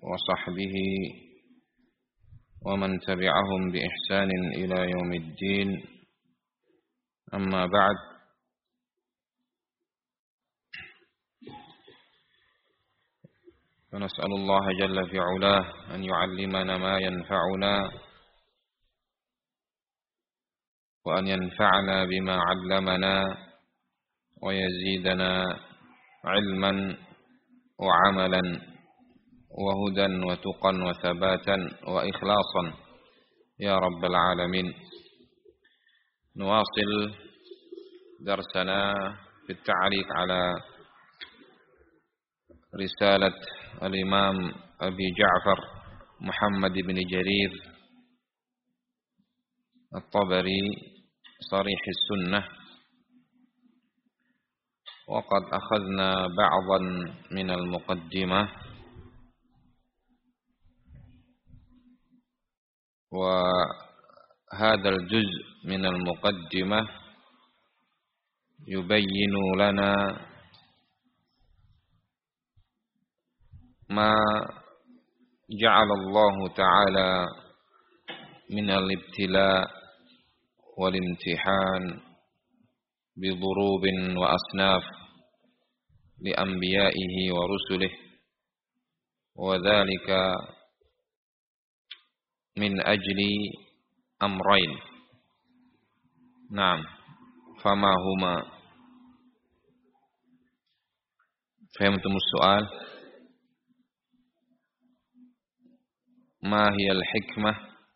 وصحبه ومن تبعهم بإحسان إلى يوم الدين. أما بعد، فنسأل الله جل في علاه أن يعلمنا ما ينفعنا وأن ينفعنا بما علمنا ويزيدنا علما وعملا وهدى وتقى وثباتا وإخلاصا يا رب العالمين. نواصل درسنا في التعليق على رسالة الإمام أبي جعفر محمد بن جرير الطبري صريح السنة، وقد أخذنا بعضا من المقدمة، وهذا الجزء من المقدمة يبين لنا ما جعل الله تعالى من الابتلاء والامتحان بضروب وأصناف لأنبيائه ورسله، وذلك من أجل أمرين. نعم، فما هما؟ فهمتم السؤال؟ ما هي الحكمة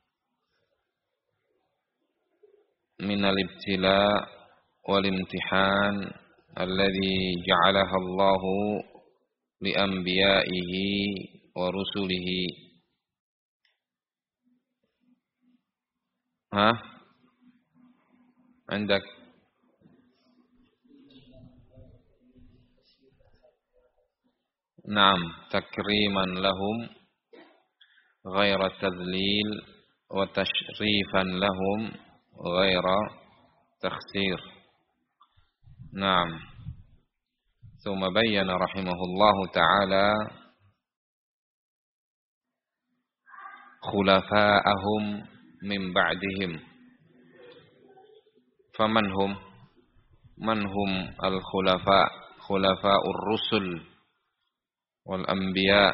من الابتلاء والامتحان الذي جعلها الله لأنبيائه ورسله؟ ها؟ عندك؟ نعم، تكريما لهم غير تذليل، وتشريفا لهم غير تخسير. نعم. ثم بين رحمه الله تعالى خلفاءهم من بعدهم. فمن هم؟ من هم الخلفاء؟ خلفاء الرسل والأنبياء.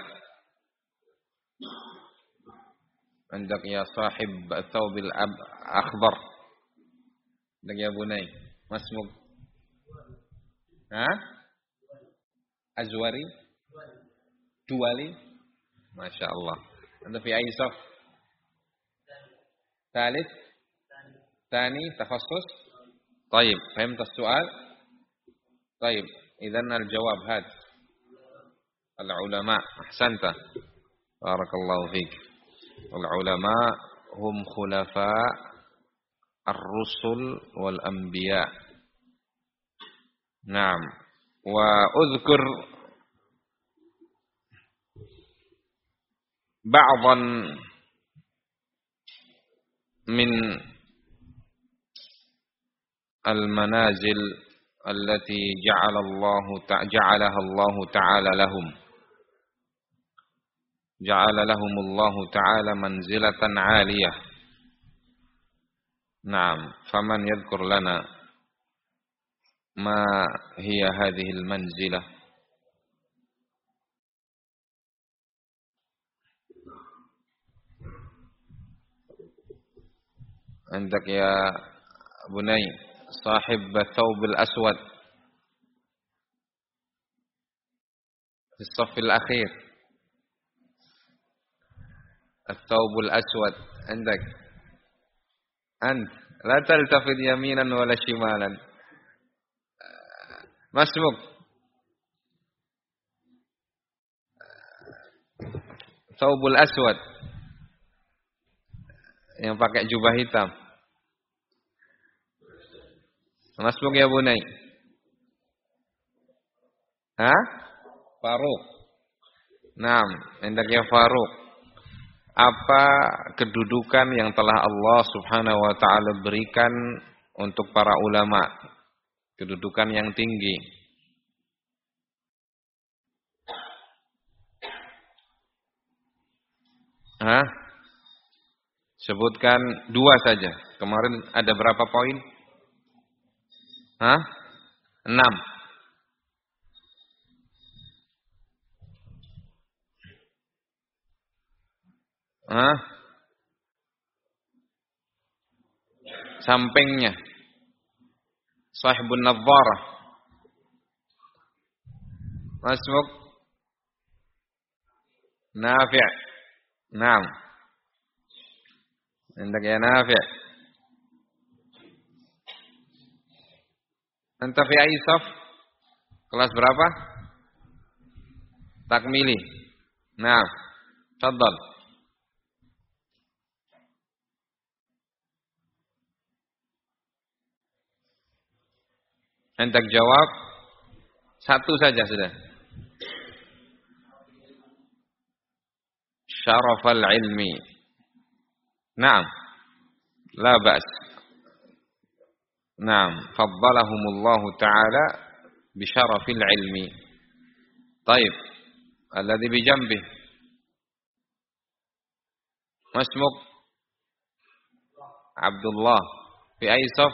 عندك يا صاحب الثوب الأخضر؟ عندك يا بني؟ ما اسمك؟ ها؟ أزوري؟ دوالي؟ ما شاء الله. أنت في أي صف؟ ثالث؟ ثاني تخصص؟ طيب، فهمت السؤال؟ طيب، إذن الجواب هات. العلماء. أحسنت، بارك الله فيك. العلماء هم خلفاء الرسل والأنبياء. نعم. وأذكر بعضا من المنازل التي جعلها الله تعالى لهم. جعل لهم الله تعالى منزلة عالية. نعم، فمن يذكر لنا ما هي هذه المنزلة؟ عندك يا بني صاحب الثوب الأسود في الصف الأخير؟ الثوب الأسود عندك أنت، لا تلتفت يمينا ولا شمالا. ما اسمك؟ ثوب الأسود yang pakai jubah hitam. Masmuk ya Bunai? Hah? Faruk. Naam, hendak ya Faruk. Apa kedudukan yang telah Allah Subhanahu wa taala berikan untuk para ulama? Kedudukan yang tinggi. Hah? Sebutkan 2 saja. Kemarin ada berapa poin? Hah? 6. Hah? Sampingnya. Sahibun Nadharah. Masmuk Nafi'. Naam. Indak ya Nafi'. Anta fi ayyi saf? Kelas berapa? Takmili. Naam. Tafadhal. Anda jawab 1 saja sudah. Syarafal ilmi. Naam. La ba's. Naam. Faddalahumullahu ta'ala bisyarafil ilmi. Taib. Alladhi bijambih. Masmuk Abdullah. Fi ayyi saf?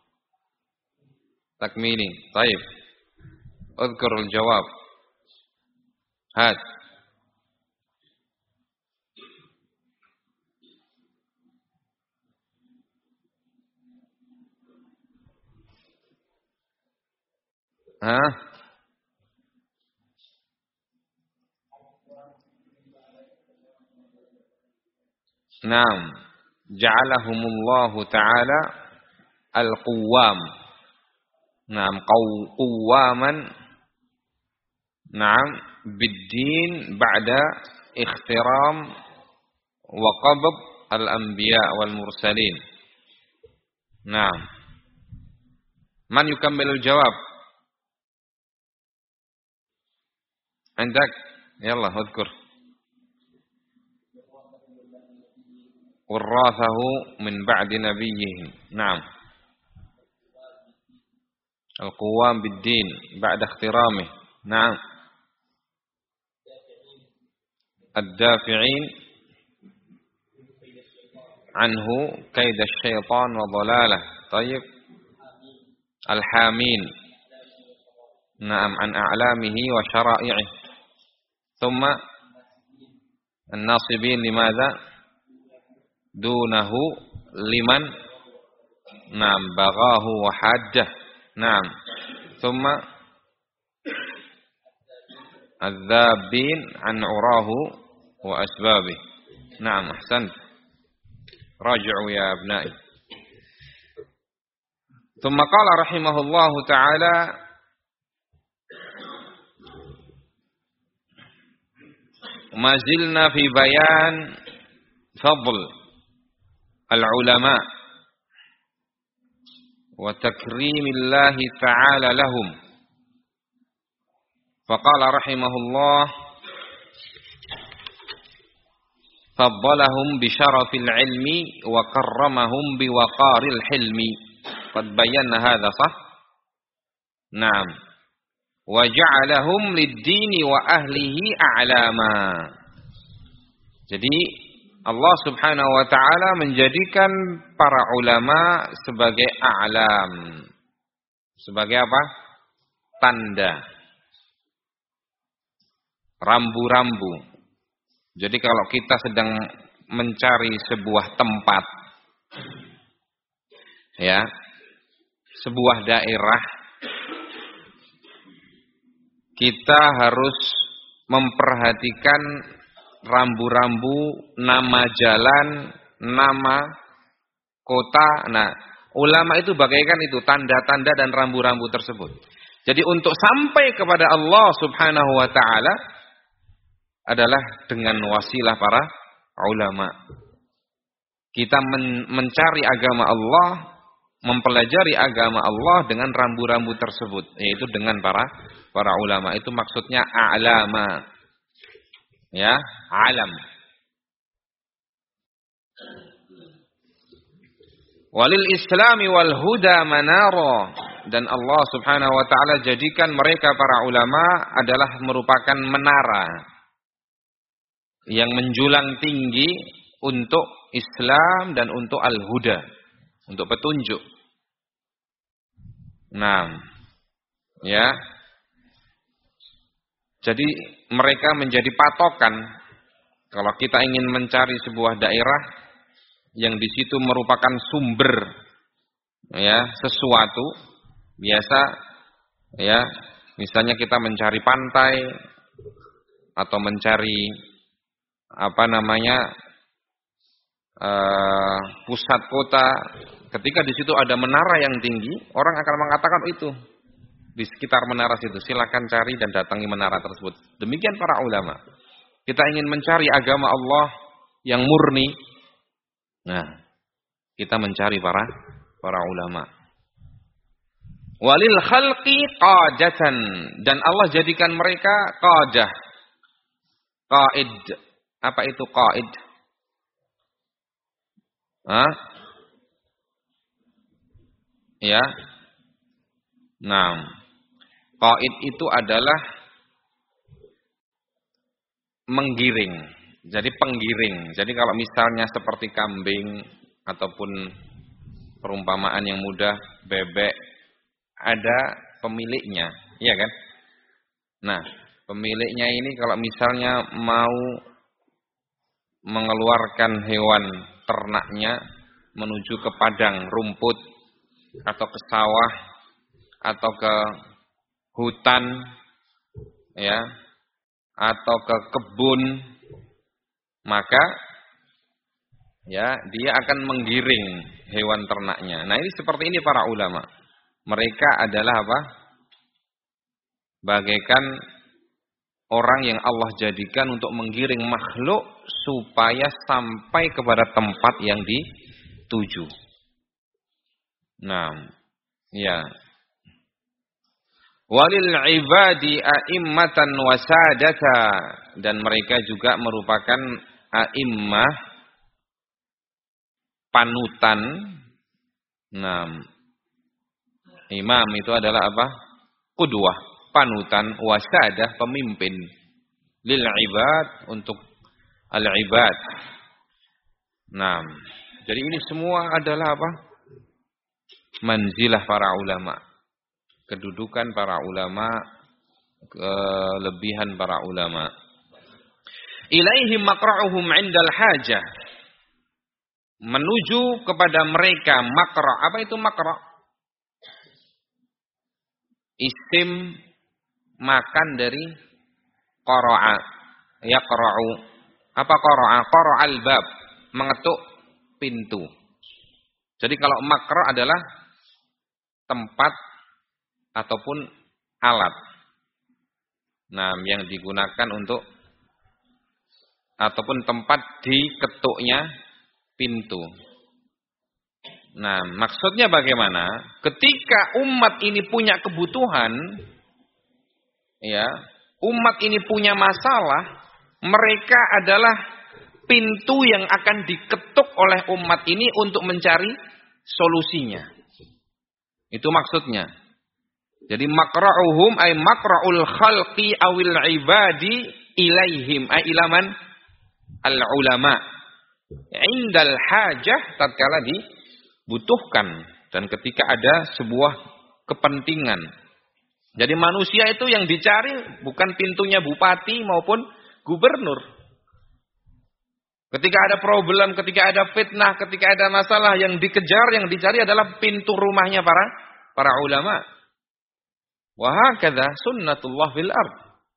Takmini. Taib. Udhkur al-jawab. Had. Hah? Naam. Ja'alahumullahu ta'ala al-quwwam. Naam, quwwaman. Naam, bid-din ba'da ikhtiram wa qabd al-anbiya wal mursalin. Naam. Man yukammilul jawab? Andak? Yallah, udhkur. Warrathahu min ba'di nabiyyihim. Naam. Al-quwwam bid-din ba'da ikhtiramih. Naam. Ad-dafi'in anhu kaida syaitan wa dhalalah. Tayyib. Al-hamin. Naam, an a'lamihi wa syara'i'ih. Thumma an-nasibin limadha? Dunahu liman? Naam, baghahu wa hajjah. Naam. Thumma adz-dzabbin an urahu wa asbabih. Naam, ahsant. Raji'u ya abna'i. Thumma qala rahimahullahu ta'ala ma zilna fi bayan fadl al-ulama wa takrimillahi ta'ala lahum. Faqala rahimahullah faddalahum bi syarafil ilmi wa karramahum bi waqaril hilmi. Qad bayyana hadha sah? Naam. Wa ja'alahum lid-dini wa ahlihi a'lama. Jadi Allah Subhanahu wa taala menjadikan para ulama sebagai a'lam. Sebagai apa? Tanda. Rambu-rambu. Jadi kalau kita sedang mencari sebuah tempat, ya, sebuah daerah, kita harus memperhatikan rambu-rambu, nama jalan, nama kota. Nah, ulama itu bagaikan itu, tanda-tanda dan rambu-rambu tersebut. Jadi untuk sampai kepada Allah Subhanahu wa taala adalah dengan wasilah para ulama. Kita mencari agama Allah, mempelajari agama Allah dengan rambu-rambu tersebut, yaitu dengan para ulama. Itu maksudnya a'lama. Ya, alam. Walil islami wal huda manara. Dan Allah Subhanahu wa taala jadikan mereka para ulama adalah merupakan menara. yang menjulang tinggi untuk Islam dan untuk al-huda, untuk petunjuk. Nah, ya. Jadi mereka menjadi patokan kalau kita ingin mencari sebuah daerah yang di situ merupakan sumber ya sesuatu, biasa ya, misalnya kita mencari pantai atau mencari pusat kota, ketika di situ ada menara yang tinggi, orang akan mengatakan itu di sekitar menara situ, silakan cari dan datangi menara tersebut. Demikian para ulama. Kita ingin mencari agama Allah yang murni, nah, kita mencari para ulama. Walil khalqi qadatan, dan Allah jadikan mereka qadah. Qaid. Apa itu qaid? Ya. Nah, qaid itu adalah menggiring. Jadi penggiring. Jadi kalau misalnya seperti kambing ataupun perumpamaan yang mudah, bebek, ada pemiliknya, iya kan? Nah, pemiliknya ini kalau misalnya mau mengeluarkan hewan ternaknya menuju ke padang rumput atau ke sawah atau ke hutan, ya, atau ke kebun, maka ya dia akan menggiring hewan ternaknya. Nah, ini seperti ini para ulama. Mereka adalah apa? Bagaikan orang yang Allah jadikan untuk menggiring makhluk supaya sampai kepada tempat yang dituju. Nah, ya. Walil ibadi a'immatan wasadata, dan mereka juga merupakan a'immah, panutan. Nah, imam itu adalah apa? Qudwah, panutan, wasadah, pemimpin. Lil ibad, untuk al-ibad. Nah, jadi ini semua adalah apa? Manzilah para ulama. Kedudukan para ulama, kelebihan para ulama. Ilaihim maqra'uhum 'indal hajah. Menuju kepada mereka makra'. Apa itu makra'? Isim makan dari qara'a. Yaqra'u. Apa qara'a? Qara'al bab, mengetuk pintu. Jadi kalau makra' adalah tempat ataupun alat. Nah, yang digunakan untuk ataupun tempat diketuknya pintu. Nah, maksudnya bagaimana? Ketika umat ini punya kebutuhan, ya, umat ini punya masalah, mereka adalah pintu yang akan diketuk oleh umat ini untuk mencari solusinya. Itu maksudnya. Jadi makra'uhum ay makra'ul khalqi awil ibadi ilaihim ay ilaman al-ulama. Indal hajah, tatkala dibutuhkan dan ketika ada sebuah kepentingan. Jadi manusia itu yang dicari bukan pintunya bupati maupun gubernur. Ketika ada problem, ketika ada fitnah, ketika ada masalah, yang dikejar, yang dicari adalah pintu rumahnya para ulama. Wa hakadha sunnatullah fil ard.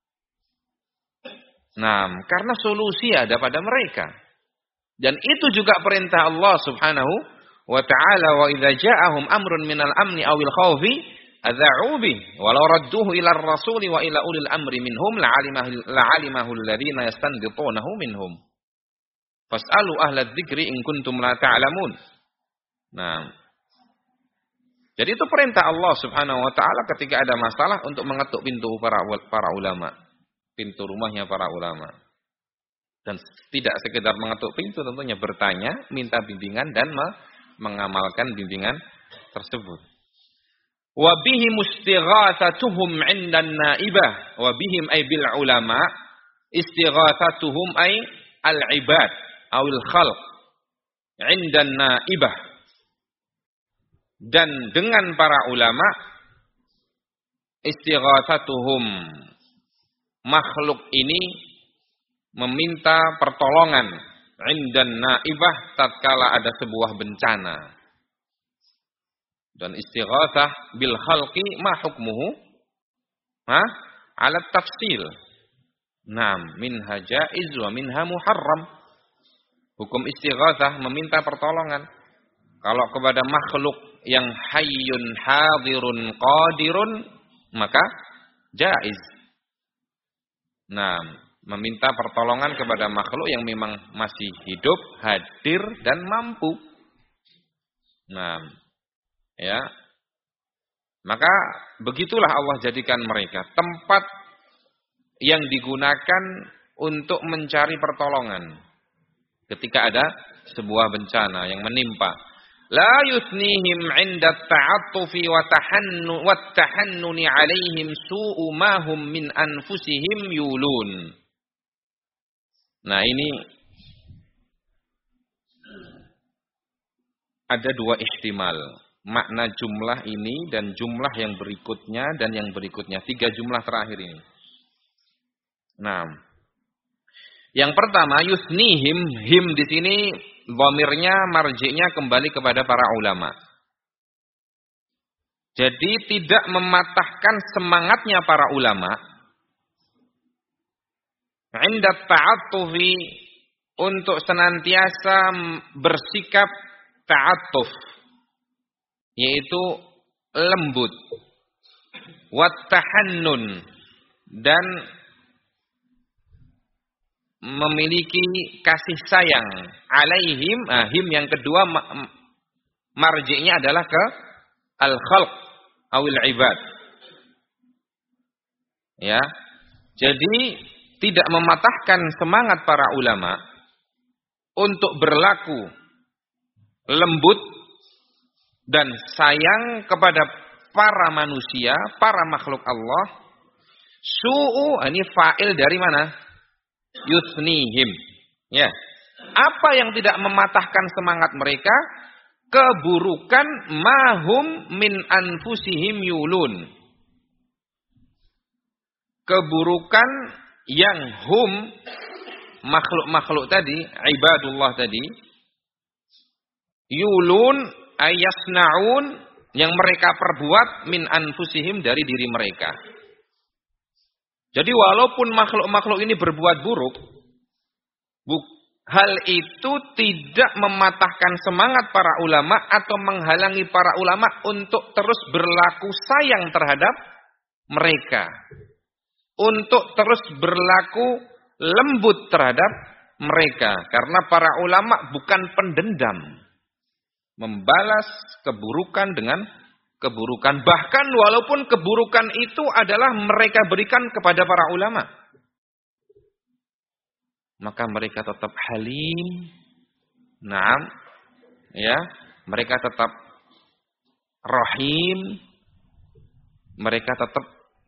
Nah, karena solusi ada pada mereka. Dan itu juga perintah Allah Subhanahu wa ta'ala, wa idza ja'ahum amrun minal amni awil khawfi adza'u bih walau radduhu ila ar-rasuli wa ila ulil amri minhum la'alimahu alladhina yastanbitunahu minhum. Fas'alu ahla dzikri in kuntum la ta'lamun. Nah, jadi itu perintah Allah Subhanahu wa ta'ala ketika ada masalah untuk mengetuk pintu para ulama. Pintu rumahnya para ulama. Dan tidak sekedar mengetuk pintu, tentunya bertanya, minta bimbingan dan mengamalkan bimbingan tersebut. Wa bihim istighatsatuhum 'indan naibah wa bihim ay bil ulama, istighatsatuhum ay al-ibad awil khalq 'inda naibah. Dan dengan para ulama istighatsatuhum, makhluk ini meminta pertolongan 'inda naibah tatkala ada sebuah bencana. Dan istighatsah bil khalqi ma hukmuhu? Ala tafsil. Naam, minha jaiz wa minha muharram. Hukum istighatsah meminta pertolongan kalau kepada makhluk yang hayyun hadirun qadirun maka jaiz. Naam, meminta pertolongan kepada makhluk yang memang masih hidup, hadir dan mampu. Naam. Ya. Maka begitulah Allah jadikan mereka tempat yang digunakan untuk mencari pertolongan ketika ada sebuah bencana yang menimpa. La yuthnihim 'inda at-ta'attufi wa tahannuni 'alaihim su'u ma hum min anfusihim yulun. Nah, ini ada dua ihtimal. Makna jumlah ini dan jumlah yang berikutnya dan yang berikutnya. 3 jumlah terakhir ini. Nah, yang pertama yusnihim, him di sini dhamirnya marji'nya kembali kepada para ulama. Jadi tidak mematahkan semangatnya para ulama 'inda ta'attufi, untuk senantiasa bersikap ta'attuf, yaitu lembut, wat tahannun, dan memiliki kasih sayang, alaihim, him yang kedua marji'nya adalah ke al-khalq awil ibad. Ya. Jadi tidak mematahkan semangat para ulama untuk berlaku lembut dan sayang kepada para manusia, para makhluk Allah. Su'u, ini fa'il dari mana? Yuthnihim. Ya. Apa yang tidak mematahkan semangat mereka? Keburukan mahum min anfusihim yulun. Keburukan yang hum, makhluk-makhluk tadi, ibadullah tadi, yulun ayasnaun, yang mereka perbuat min anfusihim, dari diri mereka. Jadi walaupun makhluk-makhluk ini berbuat buruk, hal itu tidak mematahkan semangat para ulama atau menghalangi para ulama untuk terus berlaku sayang terhadap mereka, untuk terus berlaku lembut terhadap mereka. Karena para ulama bukan pendendam, membalas keburukan dengan keburukan. Bahkan walaupun keburukan itu adalah mereka berikan kepada para ulama, maka mereka tetap halim. Naam, ya, mereka tetap rahim. Mereka tetap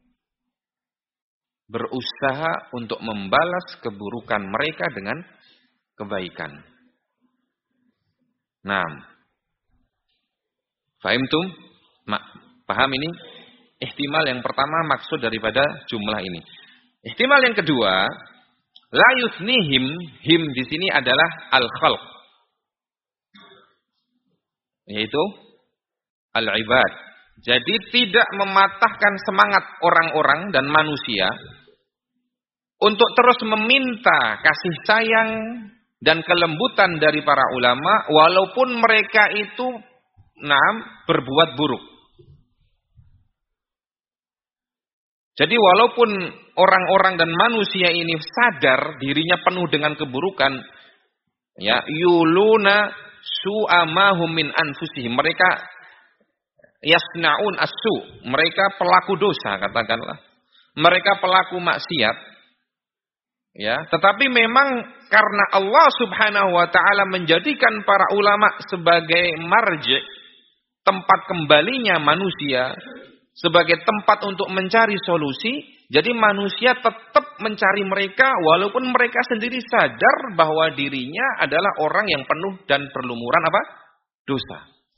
berusaha untuk membalas keburukan mereka dengan kebaikan. Naam. Fahimtum? Paham ini? Ihtimal yang pertama maksud daripada jumlah ini. Ihtimal yang kedua, la yuthnihim, him di sini adalah al-khalq, yaitu al-ibad. Jadi tidak mematahkan semangat orang-orang dan manusia untuk terus meminta kasih sayang dan kelembutan dari para ulama walaupun mereka itu berbuat buruk. Jadi walaupun orang-orang dan manusia ini sadar dirinya penuh dengan keburukan, ya, yuluna su'amahum min anfusihim, mereka yasnaun as-su, mereka pelaku dosa, katakanlah. Mereka pelaku maksiat. Ya, tetapi memang karena Allah Subhanahu wa taala menjadikan para ulama sebagai marji', tempat kembalinya manusia, sebagai tempat untuk mencari solusi, Jadi manusia tetap mencari mereka walaupun mereka sendiri sadar bahwa dirinya adalah orang yang penuh dan berlumuran apa? Dosa.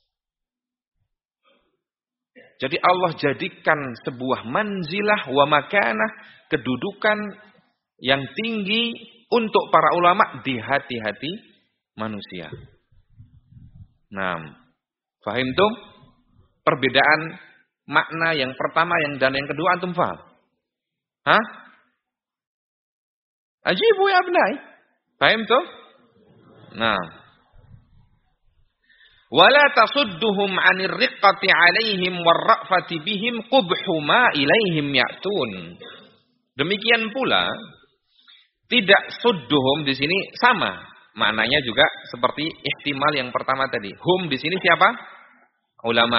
Jadi Allah jadikan sebuah manzilah wa makanah, kedudukan yang tinggi untuk para ulama di hati-hati manusia. Nah, fahim tuh perbedaan makna yang pertama dan yang kedua antum paham? Hah? Ajibu ya abnai. Fahim tuh? Nah. Wala tasudduhum 'anir riqqati 'alaihim warra'fati bihim qubhu ma ilaihim ya'tun. Demikian pula tidak sudduhum di sini sama. Maknanya juga seperti ihtimal yang pertama tadi. Hum di sini siapa? Ulama.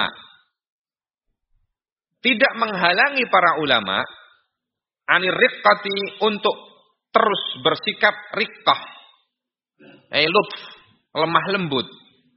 Tidak menghalangi para ulama 'anir riqqati untuk terus bersikap riqqah. Lutf, lemah lembut.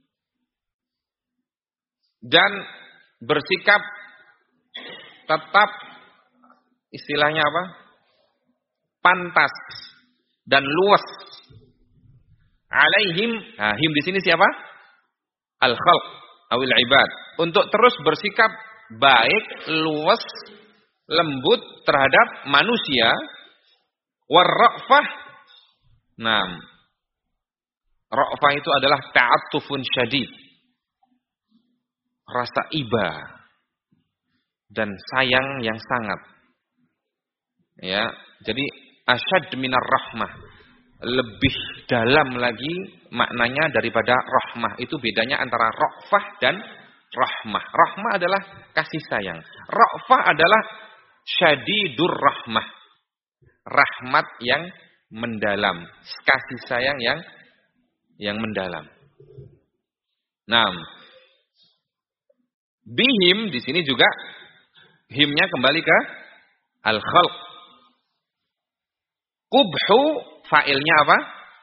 Dan bersikap tetap istilahnya apa? Pantas dan luas. Alaihim, him di sini siapa? Al-khalq awil ibad. Untuk terus bersikap baik, luas, lembut terhadap manusia. Warra'fah. Nah, ra'fah itu adalah ta'attufun syadid. Rasa iba dan sayang yang sangat. Ya, jadi asyad minar rahmah. Lebih dalam lagi maknanya daripada rahmah. Itu bedanya antara ra'fah dan rahmah. Rahmah adalah kasih sayang. Ra'fah adalah syadidur rahmah. Rahmat yang mendalam, kasih sayang yang mendalam. Nah, bihim di sini juga himnya kembali ke al-khalq. Qubhu fa'ilnya apa?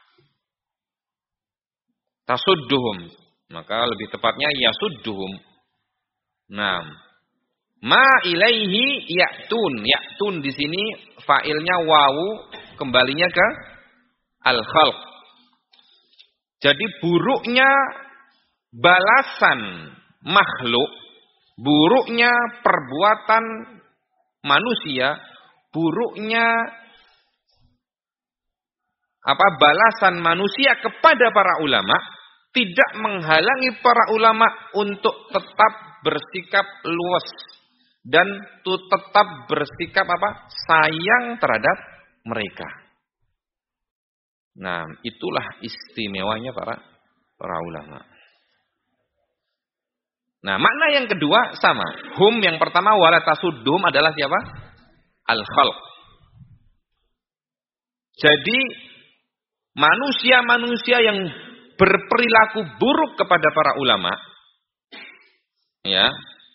Tasudduhum. Maka lebih tepatnya yasudduhum. Nah, ma ilaihi ya'tun. Ya'tun di sini fa'ilnya wawu, kembalinya ke al-khalq. Jadi buruknya balasan makhluk, buruknya perbuatan manusia, buruknya balasan manusia kepada para ulama tidak menghalangi para ulama untuk tetap bersikap luas dan tetap bersikap sayang terhadap mereka. Nah, itulah istimewanya para ulama. Nah, makna yang kedua sama. Hum yang pertama wala tasuddum adalah siapa? Al-khalq. Jadi manusia-manusia yang berperilaku buruk kepada para ulama, ya,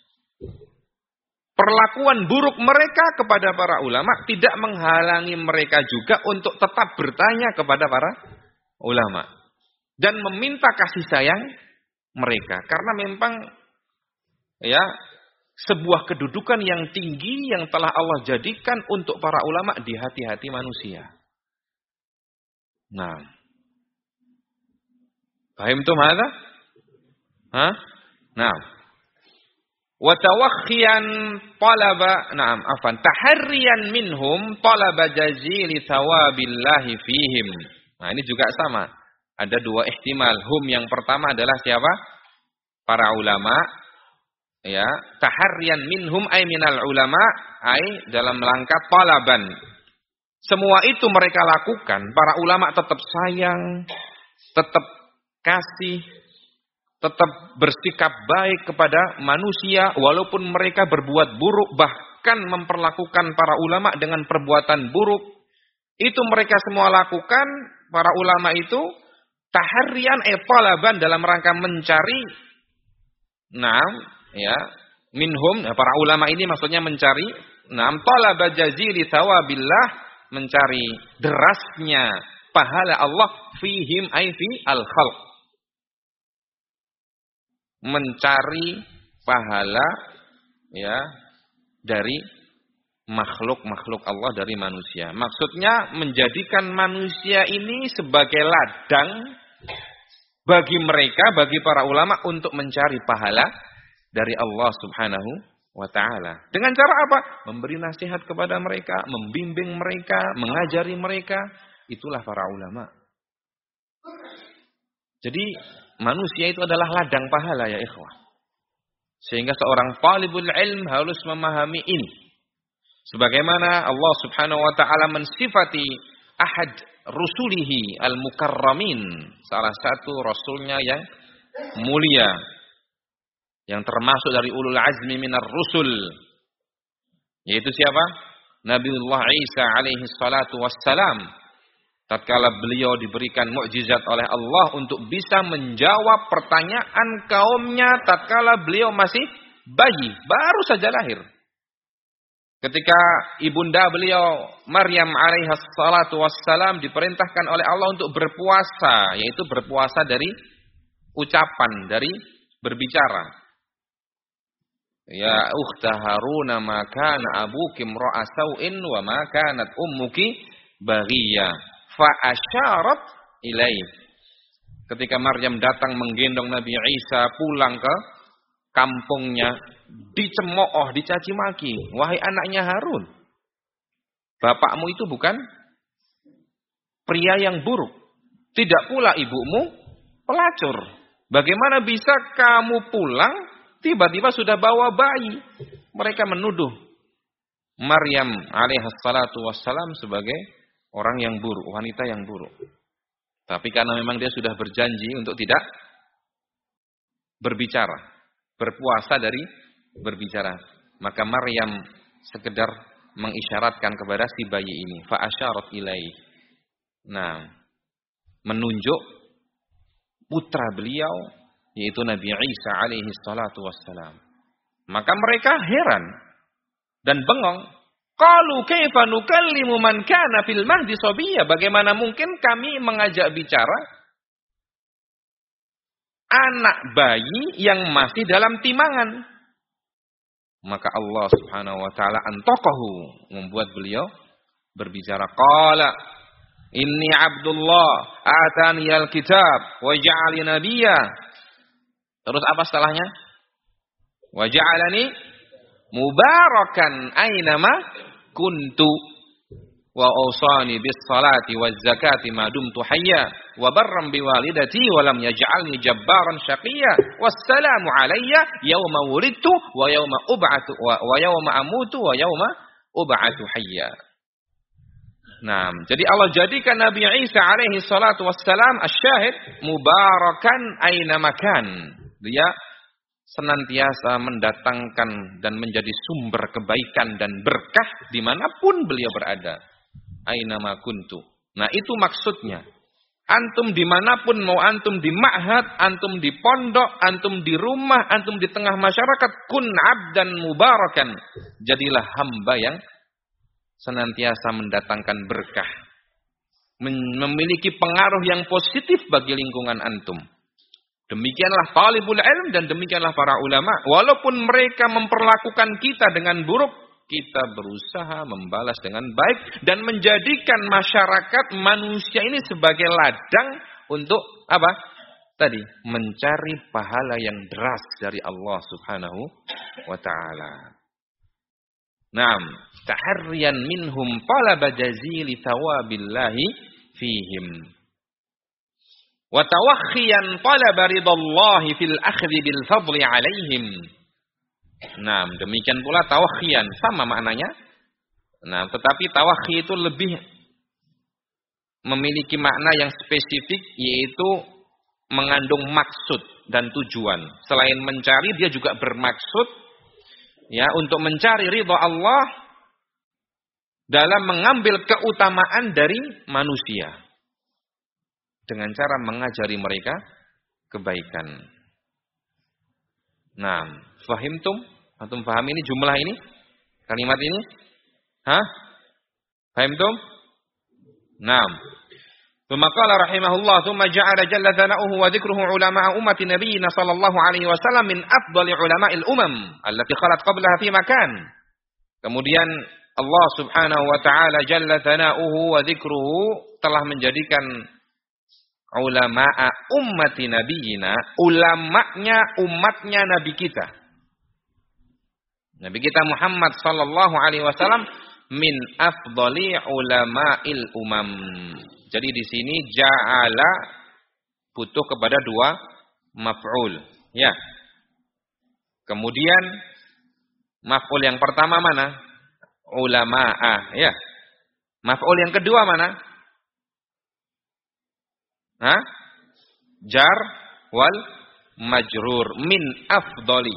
perlakuan buruk mereka kepada para ulama tidak menghalangi mereka juga untuk tetap bertanya kepada para ulama dan meminta kasih sayang mereka, karena memang ya sebuah kedudukan yang tinggi yang telah Allah jadikan untuk para ulama di hati-hati manusia. Nah, paham tuh mana? Hah? Nah, wa tawakhiyan talaba, taharriyan minhum talaba jazili thawabillahi fihim. Nah, ini juga sama. Ada dua ihtimal. Hum yang pertama adalah siapa? Para ulama. Ya, taharriyan minhum ay minal ulama ay dalam rangka talaban. Semua itu mereka lakukan, para ulama tetap sayang, tetap kasih, tetap bersikap baik kepada manusia walaupun mereka berbuat buruk, bahkan memperlakukan para ulama dengan perbuatan buruk. Itu mereka semua lakukan, para ulama itu taharian talaban dalam rangka mencari minhum, para ulama ini maksudnya mencari talaba jazili thawabillah, mencari derasnya pahala Allah fihim ay fi al-khalq. Mencari pahala ya dari makhluk-makhluk Allah dari manusia. Maksudnya menjadikan manusia ini sebagai ladang bagi mereka, bagi para ulama untuk mencari pahala dari Allah Subhanahu wa ta'ala. Dengan cara apa? Memberi nasihat kepada mereka, membimbing mereka, mengajari mereka. Itulah para ulama. Jadi manusia itu adalah ladang pahala ya ikhwah. Sehingga seorang talibul ilm harus memahami ini. Sebagaimana Allah Subhanahu wa ta'ala mensifati ahad rusulihi al-mukarramin. Salah satu rasulnya yang mulia. Yang termasuk dari ulul azmi minar rusul. Yaitu siapa? Nabiullah Isa alaihi salatu wassalam. Tatkala beliau diberikan mukjizat oleh Allah untuk bisa menjawab pertanyaan kaumnya tatkala beliau masih bayi, baru saja lahir. Ketika ibunda beliau Maryam alaihi salatu wassalam diperintahkan oleh Allah untuk berpuasa, yaitu berpuasa dari ucapan, dari berbicara. Ya ukhta Harun ma kana abuki imra'a sau'in wa ma kanat ummuki baghiyah fa asyarat ilaih. Ketika Maryam datang menggendong Nabi Isa pulang ke kampungnya, dicemooh, dicaci maki, wahai anaknya Harun, bapakmu itu bukan pria yang buruk, tidak pula ibumu pelacur. Bagaimana bisa kamu pulang tiba-tiba sudah bawa bayi? Mereka menuduh Maryam alaihissalatu wassalam sebagai orang yang buruk, wanita yang buruk. Tapi karena memang dia sudah berjanji untuk tidak berbicara, berpuasa dari berbicara, maka Maryam sekedar mengisyaratkan kepada si bayi ini, fa asyarat ilaih. Nah, menunjuk putra beliau yaitu Nabi Isa alaihi salatu wassalam. Maka mereka heran dan bengong. Qalu kaifa nukallimu man kana fil mahdi sabiyya? Bagaimana mungkin kami mengajak bicara anak bayi yang masih dalam timangan? Maka Allah Subhanahu wa taala antaqahu, membuat beliau berbicara. Qala inni Abdullah ataniyal kitab wa ja'alani nabiyya. Terus apa setelahnya? Wa ja'alani mubarakan aynama kuntu wa awsani bis salati waz zakati ma dumtu hayya wa barran biwalidati wa lam yaj'alni jabbaran syaqiyya wassalamu alayya yawma wulidtu wa yawma ub'atu wa yawma amutu wa yawma ub'atu hayya. Nah, jadi Allah jadikan Nabi Isa alaihi salatu wassalam asyahid mubarakan aina makan. Dia senantiasa mendatangkan dan menjadi sumber kebaikan dan berkah dimanapun beliau berada. Aina ma kuntu. Nah, itu maksudnya. Antum dimanapun, mau antum di ma'had, antum di pondok, antum di rumah, antum di tengah masyarakat, kun abdan mubarakan. Jadilah hamba yang senantiasa mendatangkan berkah. Memiliki pengaruh yang positif bagi lingkungan antum. Demikianlah talibul ilm dan demikianlah para ulama. Walaupun mereka memperlakukan kita dengan buruk, kita berusaha membalas dengan baik dan menjadikan masyarakat manusia ini sebagai ladang untuk apa? Tadi, mencari pahala yang deras dari Allah Subhanahu wa taala. Naam, taharriyan minhum talaba jazili thawabillahi fihim. Wa tawakhiyan talaba ridallahi fil akhdhi bil fadli alaihim. Nah, demikian pula tawakhiyan, sama maknanya. Nah, tetapi tawakhi itu lebih memiliki makna yang spesifik, yaitu mengandung maksud dan tujuan. Selain mencari, dia juga bermaksud ya untuk mencari ridha Allah dalam mengambil keutamaan dari manusia dengan cara mengajari mereka kebaikan. Nah, fahimtum? Antum paham ini jumlah ini? Kalimat ini? Hah? Fahimtum? Naam. Tsumma qala rahimahullah, tsumma ja'ala jalla thana'uhu wa dzikruhu ulama'a ummati nabiyyina sallallahu alaihi wasallam min afdali ulama'il umam allati khalat qablaha fi makan. Kemudian Allah Subhanahu wa taala jalla thana'uhu wa dzikruhu telah menjadikan ulama'a ummati nabiyina, ulamanya umatnya nabi kita. Nabi kita Muhammad sallallahu alaihi wasallam min afdali ulama'il umam. Jadi di sini ja'ala butuh kepada dua maf'ul, ya. Kemudian maf'ul yang pertama mana? Ulama'a, ya. Maf'ul yang kedua mana? Hah? Jar wal majrur min afdali.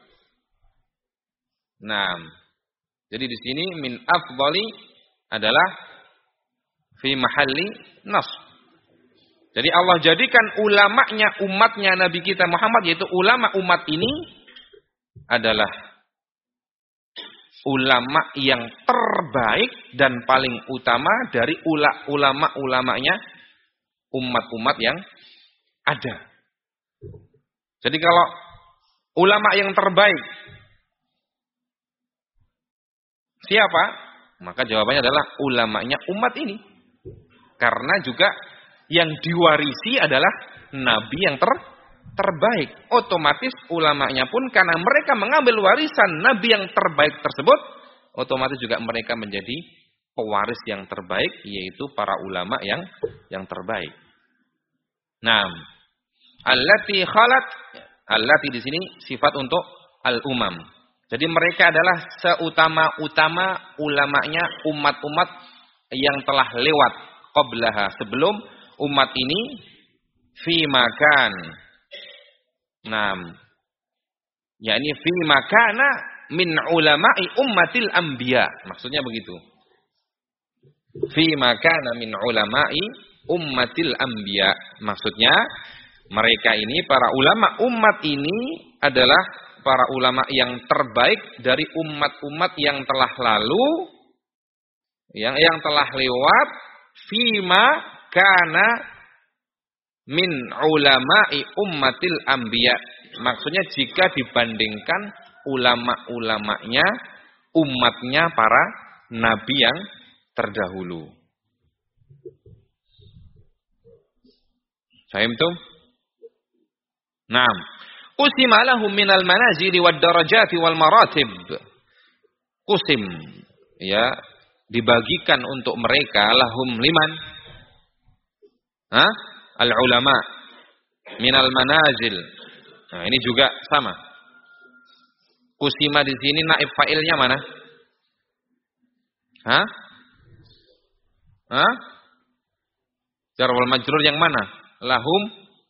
Nah, jadi di sini min afdali adalah fi mahalli nasb. Jadi Allah jadikan ulamanya umatnya Nabi kita Muhammad, yaitu ulama umat ini adalah ulama yang terbaik dan paling utama dari ulama-ulamanya umat-umat yang ada. Jadi kalau ulama yang terbaik siapa? Maka jawabannya adalah ulamanya umat ini. Karena juga yang diwarisi adalah nabi yang terbaik. Otomatis ulamanya pun karena mereka mengambil warisan nabi yang terbaik tersebut, otomatis juga mereka menjadi pewaris yang terbaik, yaitu para ulama yang terbaik. Nah, allati khalat, allati di sini sifat untuk al-umam. Jadi mereka adalah seutama-utama ulamanya umat-umat yang telah lewat qablaha, sebelum umat ini fi makan. Nah, yakni fi makana min ulama'i ummatil anbiya. Maksudnya begitu. Fi makana min ulama'i ummatil anbiya. Maksudnya mereka ini, para ulama umat ini adalah para ulama yang terbaik dari umat-umat yang telah lalu, yang telah lewat, fima kana min ulama'i ummatil anbiya. Maksudnya jika dibandingkan ulama-ulamanya umatnya para nabi yang terdahulu. Paham tuh? Naam. Qusima lahum minal manazili wad darajati wal maratib. Qusim, ya, dibagikan untuk mereka lahum liman. Al ulama minal manazil. Nah, ini juga sama. Qusima di sini naib fa'ilnya mana? Jar wal majrur yang mana? Lahum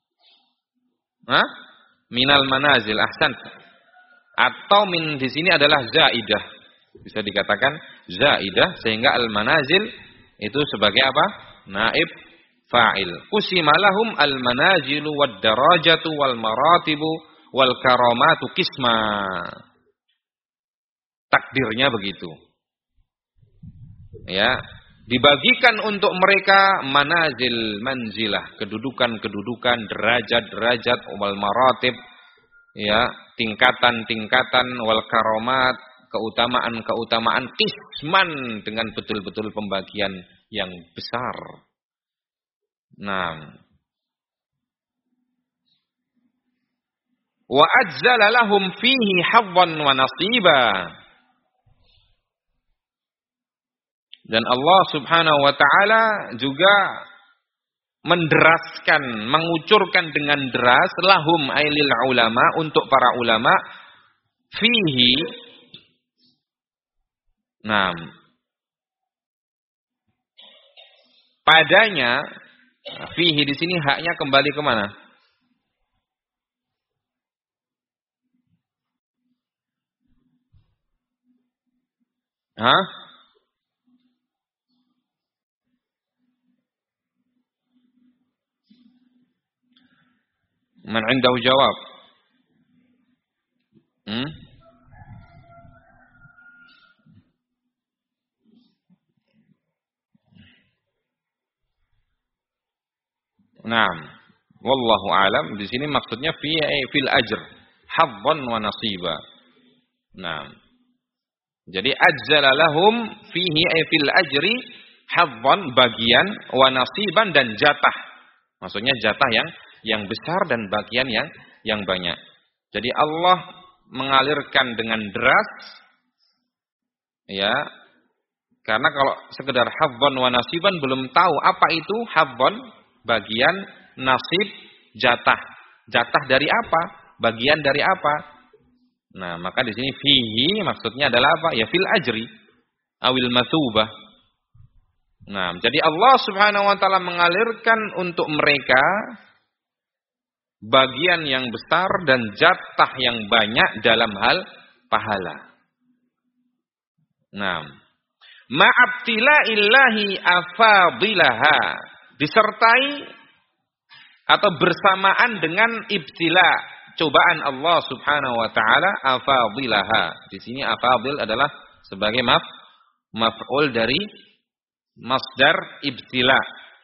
minal manazil, ahsan. Atau min di sini adalah zaidah. Bisa dikatakan zaidah, sehingga al manazil itu sebagai apa? Naib fa'il. Qusima lahum al manazilu wad darajatu wal maratibu wal karamatu qisma. Takdirnya begitu. Ya, dibagikan untuk mereka manazil, manzilah, kedudukan-kedudukan, derajat-derajat, wal maratib, ya, tingkatan-tingkatan, wal karomat, keutamaan-keutamaan, qisman, dengan betul-betul pembagian yang besar. Nah, wa ajzala lahum fihi haddan wa nasiba. Dan Allah Subhanahu wa taala juga menderaskan, mengucurkan dengan deras lahum ailil ulama, untuk para ulama fihi. Nah, padanya, fihi di sini haknya kembali ke mana? Man indahu jawab? Naam. Wallahu alam. Di sini maksudnya fil ajr, haddan wa nasiba. Naam. Jadi ajjala lahum fihi ay fil ajri hadzan, bagian, wa nasiban, dan jatah. Maksudnya jatah yang besar dan bagian yang banyak. Jadi Allah mengalirkan dengan deras, ya. Karena kalau sekedar hadzan wa nasiban belum tahu apa itu hadzan, bagian, nasib, jatah. Jatah dari apa? Bagian dari apa? Nah, maka di sini fihi maksudnya adalah apa? Ya fil ajri awil matsubah. Nah, jadi Allah Subhanahu wa taala mengalirkan untuk mereka bagian yang besar dan jatah yang banyak dalam hal pahala. Nah, ma'abtila'illahi afadilaha, disertai atau bersamaan dengan ibtila, cobaan Allah Subhanahu wa taala, afadilaha. Di sini afadil adalah sebagai maf'ul dari masdar ibtila.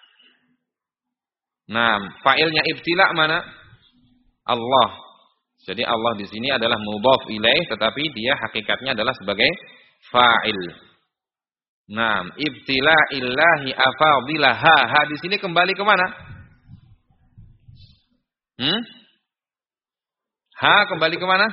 Nah, fa'ilnya ibtila mana? Allah. Jadi Allah di sini adalah mudhaf ilaih, tetapi dia hakikatnya adalah sebagai fa'il. Nah, ibtila illahi afadilaha. Ha di sini kembali ke mana? Ha kembali ke mana?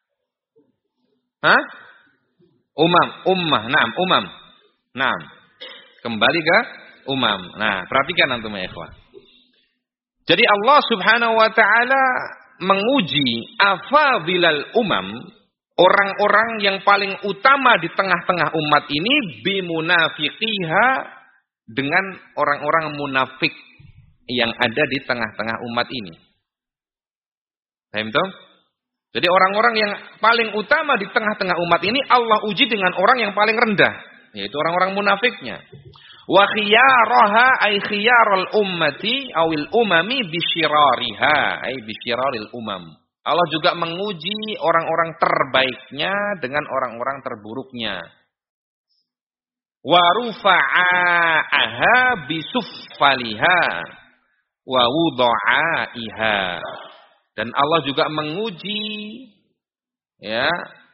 Hah? Ummah. Naam, umam. Naam. Kembali ke umam. Nah, perhatikan antum ya ikhwan. Jadi Allah Subhanahu wa taala menguji afadilal umam, orang-orang yang paling utama di tengah-tengah umat ini, bimunafiqiha, dengan orang-orang munafik yang ada di tengah-tengah umat ini. Paham toh? Jadi orang-orang yang paling utama di tengah-tengah umat ini Allah uji dengan orang yang paling rendah, yaitu orang-orang munafiknya. Wa khiyaraha ay khiyarul ummati awil umami bisyirariha ay bisyiraril umam. Allah juga menguji orang-orang terbaiknya dengan orang-orang terburuknya. Wa rufa'aha bisuffaliha wa wudha'aiha. Dan Allah juga menguji, ya,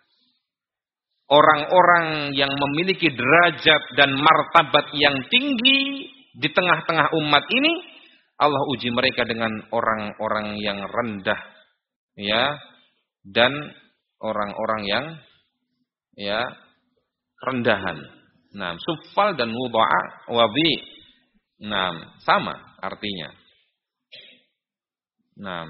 orang-orang yang memiliki derajat dan martabat yang tinggi di tengah-tengah umat ini. Allah uji mereka dengan orang-orang yang rendah, ya, dan orang-orang yang, ya, rendahan. Nah, suffal dan wudha'a wabi, nah, sama artinya. Nah,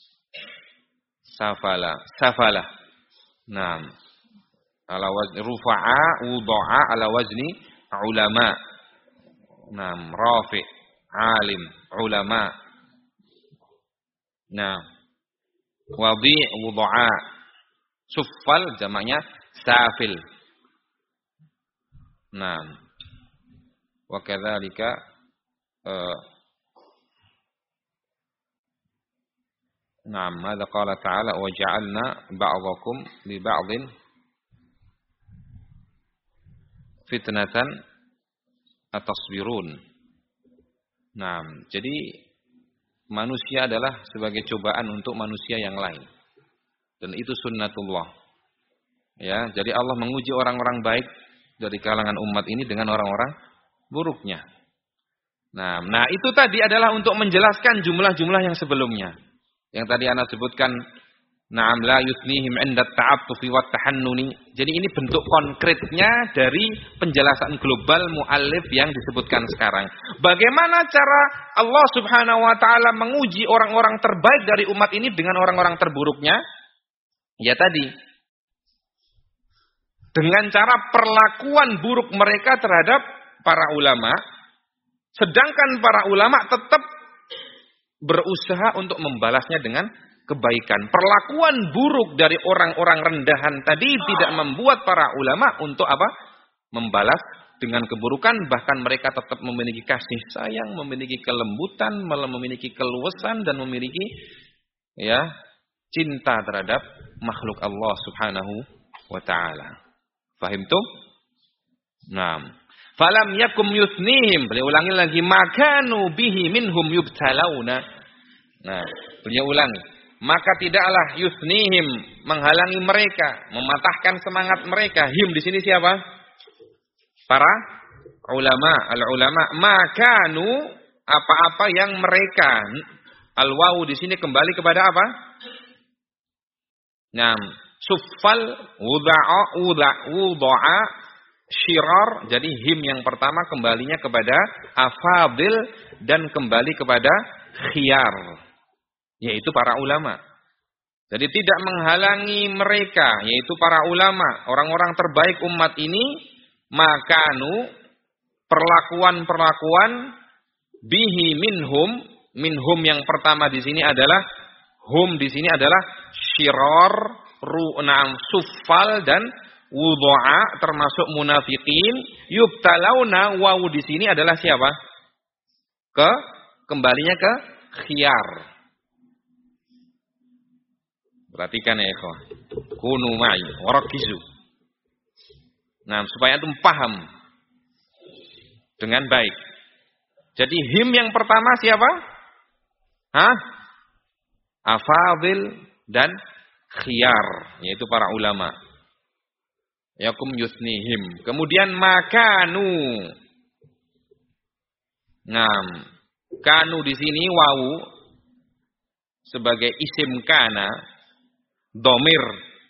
safala. Nah, ala wazni rufa'a wudha'a ala wazni ulama. Nah, rafi', alim, ulama. Nah, wadi' wudha'a. Suffal jamaknya safil. Nah, wa kadzalika Naam, hadza qala ta'ala wa ja'alna ba'dakum li ba'din fitnatan atasbirun. Naam, jadi manusia adalah sebagai cobaan untuk manusia yang lain. Dan itu sunnatullah. Ya, jadi Allah menguji orang-orang baik dari kalangan umat ini dengan orang-orang buruknya. Nah, itu tadi adalah untuk menjelaskan jumlah-jumlah yang sebelumnya. Yang tadi ana sebutkan, na'am la yutnihim 'inda ta'attufi wa tahannuni. Jadi ini bentuk konkretnya dari penjelasan global muallif yang disebutkan sekarang. Bagaimana cara Allah Subhanahu wa taala menguji orang-orang terbaik dari umat ini dengan orang-orang terburuknya? Ya tadi, dengan cara perlakuan buruk mereka terhadap para ulama, sedangkan para ulama tetap berusaha untuk membalasnya dengan kebaikan. Perlakuan buruk dari orang-orang rendahan tadi tidak membuat para ulama untuk apa? Membalas dengan keburukan, bahkan mereka tetap memiliki kasih sayang, memiliki kelembutan, memiliki keluasan, dan memiliki, ya, cinta terhadap makhluk Allah Subhanahu wa taala. Fahim tuh? Nah, falam yakum yusnihim. Beliau ulangi lagi, makanu bihi minhum yubtalauna. Nah, beliau ulangi. maka tidaklah yusnihim, menghalangi mereka, mematahkan semangat mereka. Him di sini siapa? Para ulama, al-ulama. Makanu, apa-apa yang mereka. Al-wawu di sini kembali kepada apa? Nah, suffal, wuda'a, syirar. Jadi him yang pertama kembalinya kepada afadil dan kembali kepada khiyar, yaitu para ulama. Jadi tidak menghalangi mereka, yaitu para ulama, orang-orang terbaik umat ini, makanu, perlakuan-perlakuan, bihi minhum yang pertama di sini adalah, hum di sini adalah syirar, ru'nam, suffal dan wudu'a, termasuk munafikin. Yubtalauna, wawu di sini adalah siapa? Kembalinya ke khiyar. Perhatikan ya ikhwah. Kunu ma'i warakizu. Nah, supaya antum paham dengan baik. Jadi him yang pertama siapa? Afadil dan khiyar, yaitu para ulama. Yakum yusnihim. Kemudian makanu. Nah, kanu di sini wawu sebagai isim kana, domir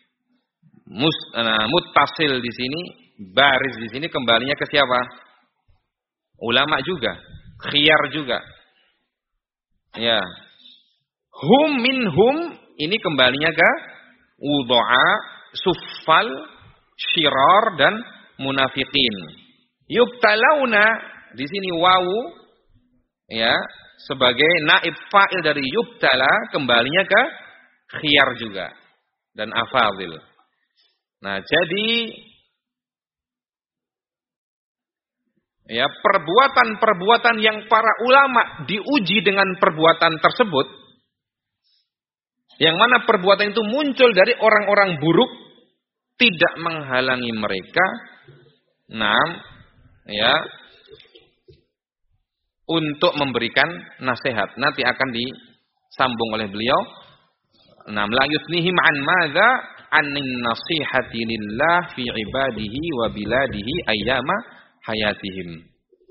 muttasil di sini, baris di sini kembalinya ke siapa? Ulama juga, khiyar juga. Ya. Hum minhum ini kembalinya ke wudu'a, suffal, syirar dan munafikin. Yubtalauna di sini wawu ya sebagai naib fa'il dari yubtala, kembalinya ke khiyar juga dan afadil. Nah, jadi ya perbuatan-perbuatan yang para ulama diuji dengan perbuatan tersebut, yang mana perbuatan itu muncul dari orang-orang buruk, tidak menghalangi mereka, untuk memberikan nasihat. Nanti akan disambung oleh beliau. La yuthnihim an madza anin nasihati lillah fi ibadihi wa biladihi ayyama hayatihim.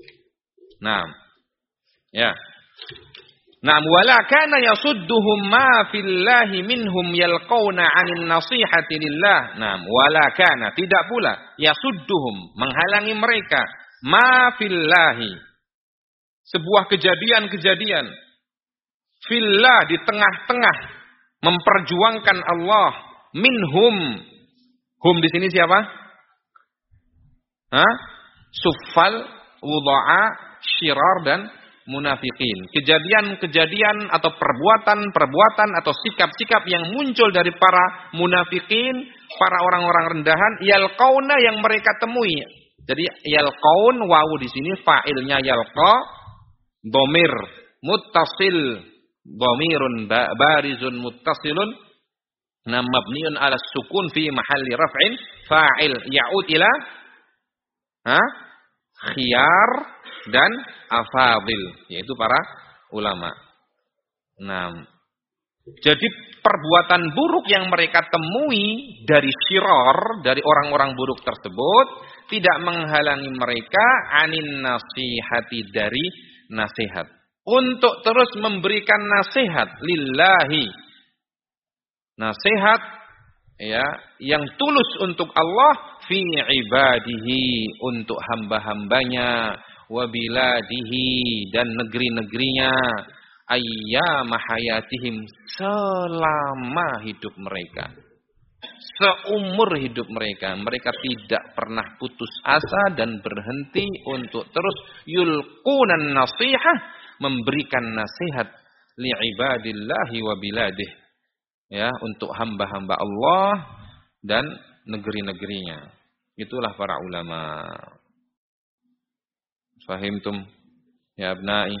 Wala kana yasudduhum ma fillahi minhum yalqawna 'anil nasihati lillah. Wala kana, tidak pula yasudduhum, menghalangi mereka, ma fillahi, sebuah kejadian-kejadian fillah, di tengah-tengah memperjuangkan Allah, minhum, hum di sini siapa? Suffal, wudu'a, syirar dan munafikin. Kejadian-kejadian atau perbuatan-perbuatan atau sikap-sikap yang muncul dari para munafikin, para orang-orang rendahan, yalqauna, yang mereka temui. Jadi yalqaun, wawu di sini fa'ilnya yalqa, dhamir muttasil, dhamirun barizun muttasilun, mabniun ala sukun fi mahalli raf'in fa'il, ya'ud ila khiyar dan afadil, yaitu para ulama. Jadi perbuatan buruk yang mereka temui dari syirar, dari orang-orang buruk tersebut, tidak menghalangi mereka anin nasihati, dari nasihat, untuk terus memberikan nasihat lillahi, nasihat ya yang tulus untuk Allah, fi ibadihi, untuk hamba-hambanya, wa biladihi, dan negeri-negerinya, ayyama hayatihim, selama hidup mereka, seumur hidup mereka, mereka tidak pernah putus asa dan berhenti untuk terus yulqunan nasihah, memberikan nasihat li'ibadillahi wa biladih, ya, untuk hamba-hamba Allah dan negeri-negerinya. Itulah para ulama. Fahimtum ya abnai?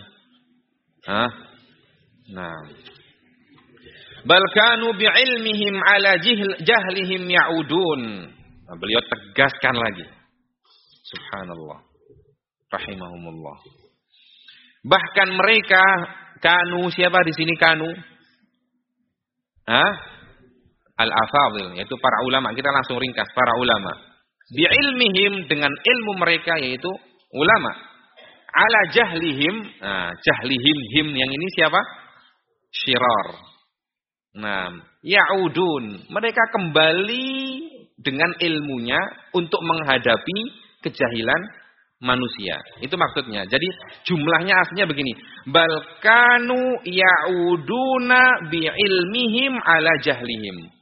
Bal kanu bi'ilmihim ala jahlihim ya'udun. Beliau tegaskan lagi. Subhanallah. Rahimahumullah. Bahkan mereka, kanu, siapa di sini kanu? al-afadhil, yaitu para ulama. Kita langsung ringkas, para ulama. Bi'ilmihim, dengan ilmu mereka, yaitu ulama. Ala jahlihim, jahlihim, him yang ini siapa? Syirar. Nah, ya'udun, mereka kembali dengan ilmunya untuk menghadapi kejahilan manusia. Itu maksudnya. Jadi jumlahnya aslinya begini. Balkanu ya'uduna bi'ilmihim ala jahlihim.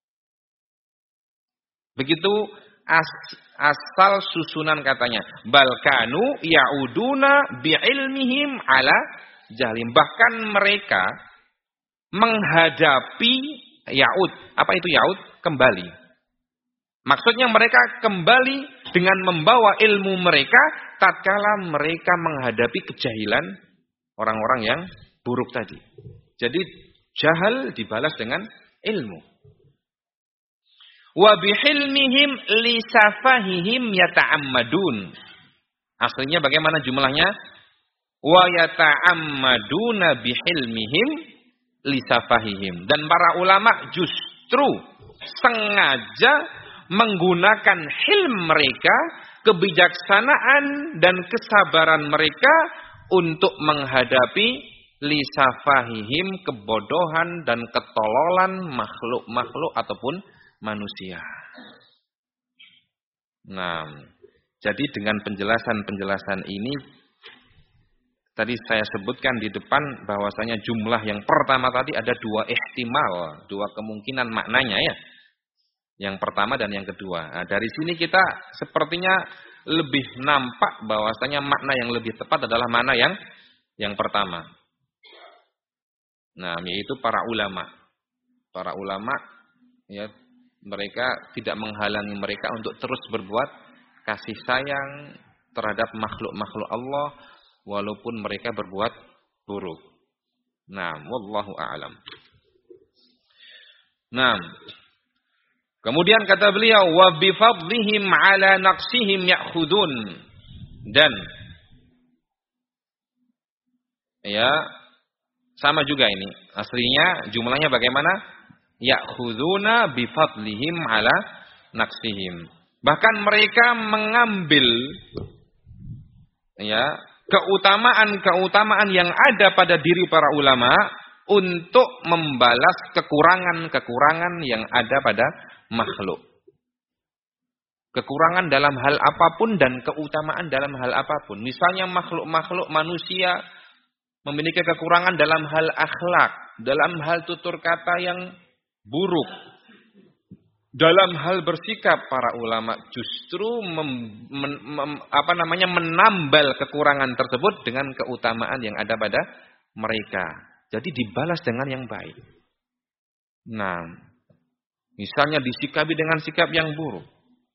Begitu asal susunan katanya. Balkanu ya'uduna bi'ilmihim ala jahlihim. Bahkan mereka menghadapi ya'ud. Apa itu ya'ud? Kembali. Maksudnya mereka kembali dengan membawa ilmu mereka tatkala mereka menghadapi kejahilan orang-orang yang buruk tadi. Jadi jahal dibalas dengan ilmu. Wa bihilmihim lisafahihim yata'ammadun. Aslinya bagaimana jumlahnya? Wa yata'ammaduna bihilmihim lisafahihim. Dan para ulama justru sengaja menggunakan hilm mereka, kebijaksanaan dan kesabaran mereka untuk menghadapi lisafahihim, kebodohan dan ketololan makhluk-makhluk ataupun manusia. Nah, jadi dengan penjelasan-penjelasan ini tadi saya sebutkan di depan bahwasanya jumlah yang pertama tadi ada dua ihtimal, dua kemungkinan maknanya ya. Yang pertama dan yang kedua. Nah, dari sini kita sepertinya lebih nampak bahwasanya makna yang lebih tepat adalah mana yang pertama. Nah, yaitu para ulama. Para ulama ya, mereka tidak menghalangi mereka untuk terus berbuat kasih sayang terhadap makhluk-makhluk Allah walaupun mereka berbuat buruk. Nah, wallahu a'lam. Nah, kemudian kata beliau, wa bi fadlihim ala naqsihim ya'khudun. Dan ya sama juga ini. Aslinya jumlahnya bagaimana? Ya'khuduna bi fadlihim ala naqsihim. Bahkan mereka mengambil ya keutamaan-keutamaan yang ada pada diri para ulama untuk membalas kekurangan-kekurangan yang ada pada makhluk. Kekurangan dalam hal apapun dan keutamaan dalam hal apapun. Misalnya makhluk-makhluk manusia memiliki kekurangan dalam hal akhlak, dalam hal tutur kata yang buruk. Dalam hal bersikap, para ulama justru menambal kekurangan tersebut dengan keutamaan yang ada pada mereka. Jadi dibalas dengan yang baik. Nah, misalnya disikapi dengan sikap yang buruk.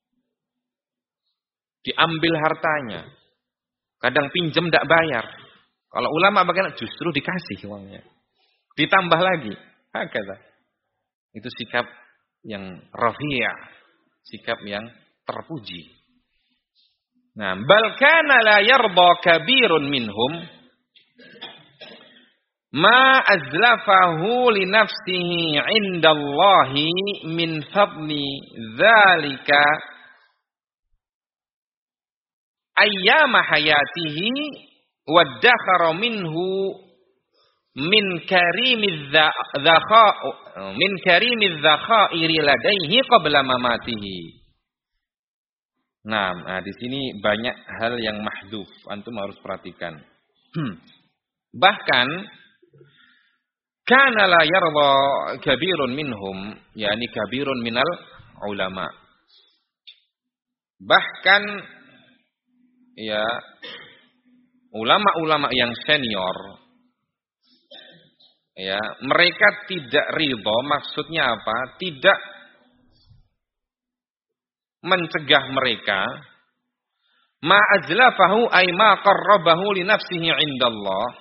Diambil hartanya. Kadang pinjam tidak bayar. Kalau ulama bagaimana? Justru dikasih uangnya. Ditambah lagi. Kata. Itu sikap yang rafi'ah. Sikap yang terpuji. Nah, bal kana la yarda kabirun minhum ma azlafahu li nafsihi 'indallahi min fadli dzalika ayyama hayatihi waddakhara minhu min karimidz dzakhairi ladaihi qabla mamatihi. Nah, di sini banyak hal yang mahdhuf, antum harus perhatikan. Bahkan kana la yarda kabirun minhum, yakni kabirun minal ulama. Bahkan ya ulama-ulama yang senior ya, mereka tidak ridha, maksudnya apa? Tidak mencegah mereka ma ajlafahu ay ma qarrabahu li nafsihi 'indallah.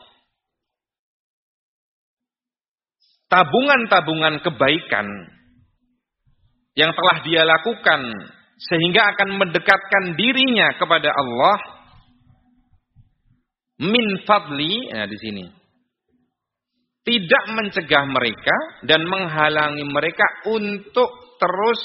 Tabungan-tabungan kebaikan yang telah dia lakukan sehingga akan mendekatkan dirinya kepada Allah min fadli, nah di sini tidak mencegah mereka dan menghalangi mereka untuk terus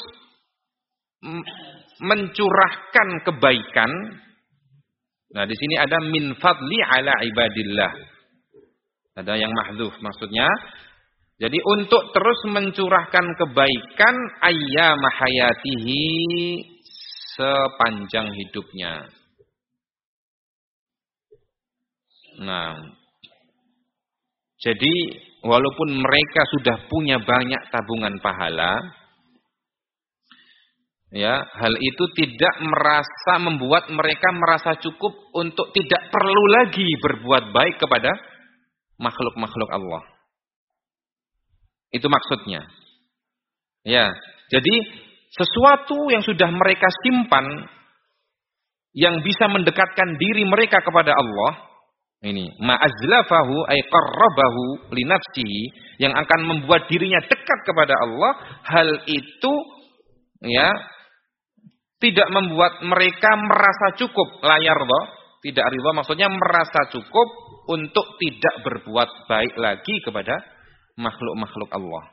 mencurahkan kebaikan. Nah, di sini ada min fadli ala ibadillah. Ada yang mahdzuf maksudnya. Jadi untuk terus mencurahkan kebaikan ayyama hayatihi sepanjang hidupnya. Nah, jadi walaupun mereka sudah punya banyak tabungan pahala, ya, hal itu tidak membuat mereka merasa cukup untuk tidak perlu lagi berbuat baik kepada makhluk-makhluk Allah. Itu maksudnya. Ya, jadi sesuatu yang sudah mereka simpan yang bisa mendekatkan diri mereka kepada Allah, ini ma'azlafahu ay qarrabahu li nafsihi, yang akan membuat dirinya dekat kepada Allah, hal itu ya tidak membuat mereka merasa cukup, layar ridha, tidak ridha maksudnya merasa cukup untuk tidak berbuat baik lagi kepada makhluk-makhluk Allah.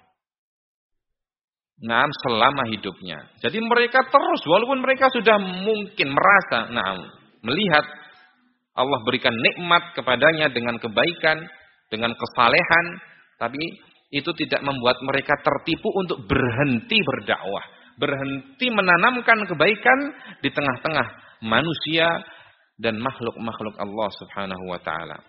Nah, selama hidupnya. Jadi mereka terus, walaupun mereka sudah mungkin merasa, melihat Allah berikan nikmat kepadanya dengan kebaikan, dengan kesalehan, tapi itu tidak membuat mereka tertipu untuk berhenti berdakwah, berhenti menanamkan kebaikan di tengah-tengah manusia dan makhluk-makhluk Allah Subhanahu wa taala.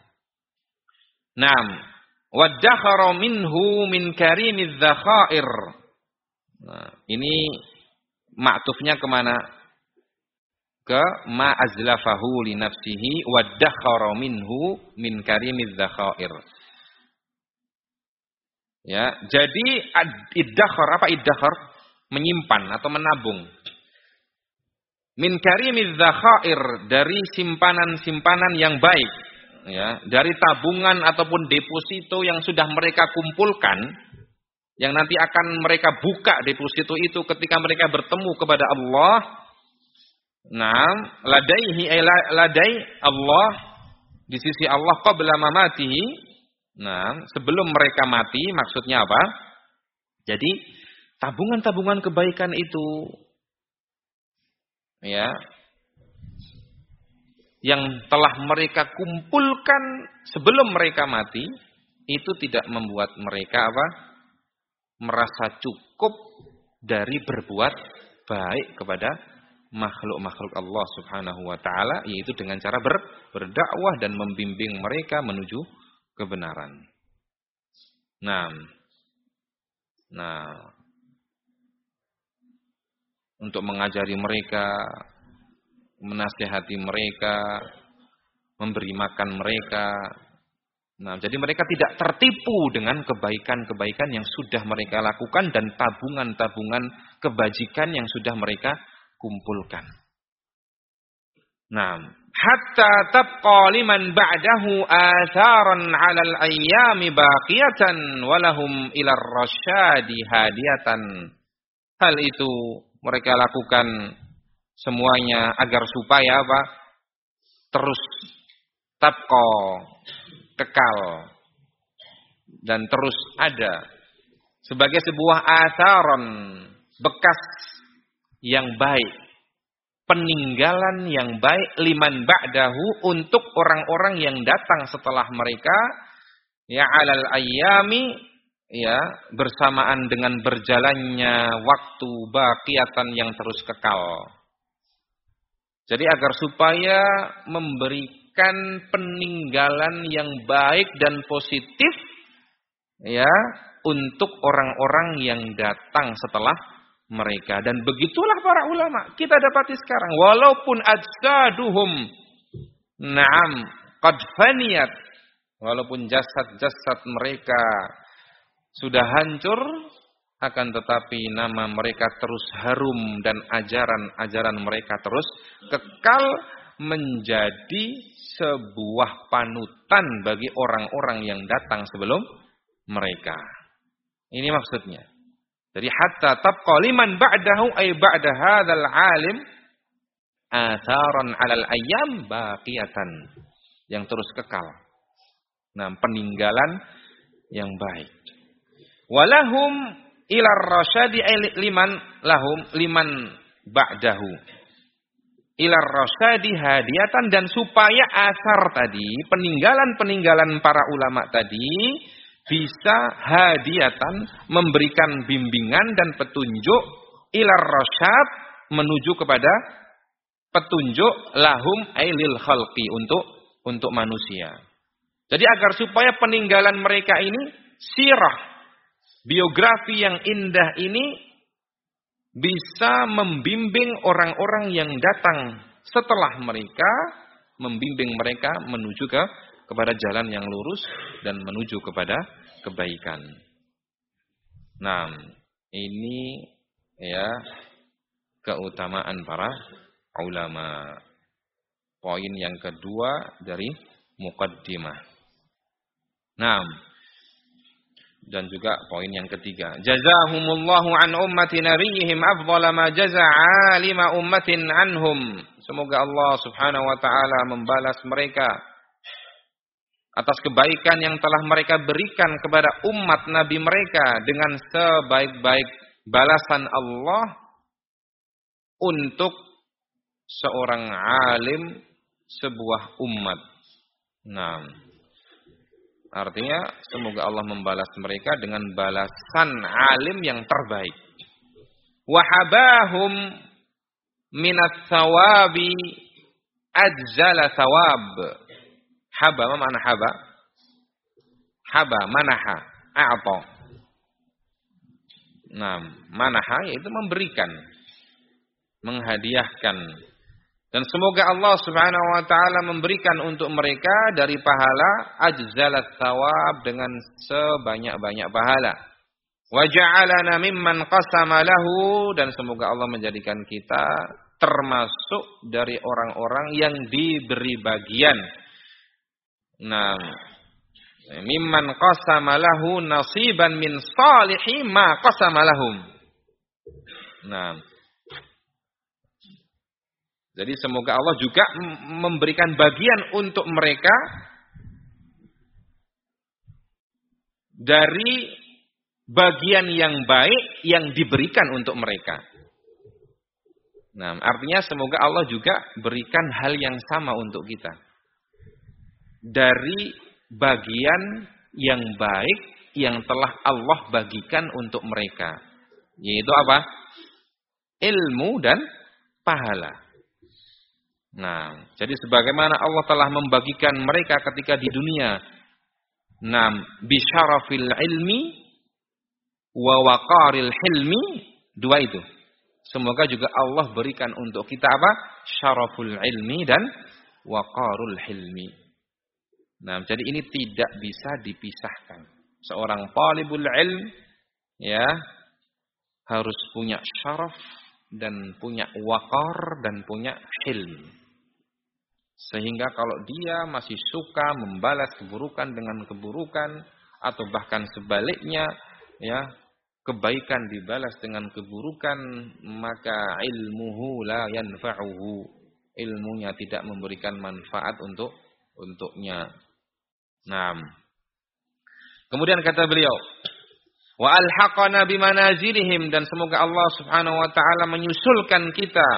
Waddakhara minhu min karimiz zakhair. Nah, ini ma'tufnya kemana? Ke ma azlafahu li nafsihi waddakhara minhu min karimiz zakhair. Ya, jadi iddakhar, apa iddakhar? Menyimpan atau menabung. Min karimiz zakhair, dari simpanan-simpanan yang baik. Ya, dari tabungan ataupun deposito yang sudah mereka kumpulkan, yang nanti akan mereka buka deposito itu ketika mereka bertemu kepada Allah. Ladai Allah, di sisi Allah qabla mamatihi. Sebelum mereka mati, maksudnya apa? Jadi tabungan-tabungan kebaikan itu, ya, yang telah mereka kumpulkan sebelum mereka mati, itu tidak membuat mereka merasa cukup dari berbuat baik kepada makhluk-makhluk Allah Subhanahu wa taala, yaitu dengan cara berdakwah dan membimbing mereka menuju kebenaran. Untuk mengajari mereka, menasihati mereka, memberi makan mereka. Jadi mereka tidak tertipu dengan kebaikan-kebaikan yang sudah mereka lakukan dan tabungan-tabungan kebajikan yang sudah mereka kumpulkan. Hatta tabqa liman ba'dahu atharan 'alal ayyami baqiyatan walahum ilar rasyadi hadiyatan. Hal itu mereka lakukan semuanya agar supaya terus tabqa, kekal, dan terus ada sebagai sebuah atharon, bekas yang baik, peninggalan yang baik, liman ba'dahu, untuk orang-orang yang datang setelah mereka, ya, alal ayyami, ya, bersamaan dengan berjalannya waktu, baqiyatan, yang terus kekal. Jadi agar supaya memberikan peninggalan yang baik dan positif, ya, untuk orang-orang yang datang setelah mereka. Dan begitulah para ulama. Kita dapati sekarang, walaupun ajsaduhum qad faniyat, walaupun jasad-jasad mereka sudah hancur, akan tetapi nama mereka terus harum dan ajaran-ajaran mereka terus kekal menjadi sebuah panutan bagi orang-orang yang datang sebelum mereka. Ini maksudnya. Jadi hatta tabqa liman ba'dahu ay ba'da hadzal alim atharan 'alal ayyam baqiyatan, yang terus kekal. Peninggalan yang baik. Walahum ilar rasyadi liman ba'dahu. Ilar rasyadi hadiyatan, dan supaya asar tadi, peninggalan-peninggalan para ulama tadi bisa hadiyatan, memberikan bimbingan dan petunjuk ilar rasyad, menuju kepada petunjuk lahum ailil khalqi, untuk manusia. Jadi agar supaya peninggalan mereka ini, sirah, biografi yang indah ini bisa membimbing orang-orang yang datang setelah mereka, membimbing mereka menuju kepada jalan yang lurus dan menuju kepada kebaikan. Nah, ini ya keutamaan para ulama. Poin yang kedua dari muqaddimah. Nah, dan juga poin yang ketiga, jazahumullahu an ummati nabiyihim afdhala ma jaza'a alima ummatin anhum. Semoga Allah Subhanahu wa taala membalas mereka atas kebaikan yang telah mereka berikan kepada umat nabi mereka dengan sebaik-baik balasan Allah untuk seorang alim sebuah umat. Nah, artinya semoga Allah membalas mereka dengan balasan alim yang terbaik. Wahabahum minat thawabi ajzala thawab. Haba, mana haba? Haba, manaha, a'ta. Nah, manaha yaitu memberikan, menghadiahkan. Dan semoga Allah Subhanahu wa taala memberikan untuk mereka dari pahala ajzalat thawab, dengan sebanyak-banyak pahala. Wa ja'alana mimman qasama lahu, dan semoga Allah menjadikan kita termasuk dari orang-orang yang diberi bagian. Nah, mimman qasama lahu nasiban min salihi ma qasama lahum. Nah, jadi semoga Allah juga memberikan bagian untuk mereka dari bagian yang baik yang diberikan untuk mereka. Nah, artinya semoga Allah juga berikan hal yang sama untuk kita. Dari bagian yang baik yang telah Allah bagikan untuk mereka. Yaitu apa? Ilmu dan pahala. Nah, jadi sebagaimana Allah telah membagikan mereka ketika di dunia, nah, bisyarafil ilmi wa waqaril hilmi, dua itu. Semoga juga Allah berikan untuk kita apa? Syaraful ilmi dan waqarul hilmi. Nah, jadi ini tidak bisa dipisahkan. Seorang talibul ilm ya harus punya syaraf dan punya waqar dan punya hilm. Sehingga kalau dia masih suka membalas keburukan dengan keburukan, atau bahkan sebaliknya, ya, kebaikan dibalas dengan keburukan, maka ilmuhu la yanfa'uhu. Ilmunya tidak memberikan manfaat untuknya. Nah, kemudian kata beliau, wa alhaqana bimanazilihim, dan semoga Allah Subhanahu wa taala menyusulkan kita,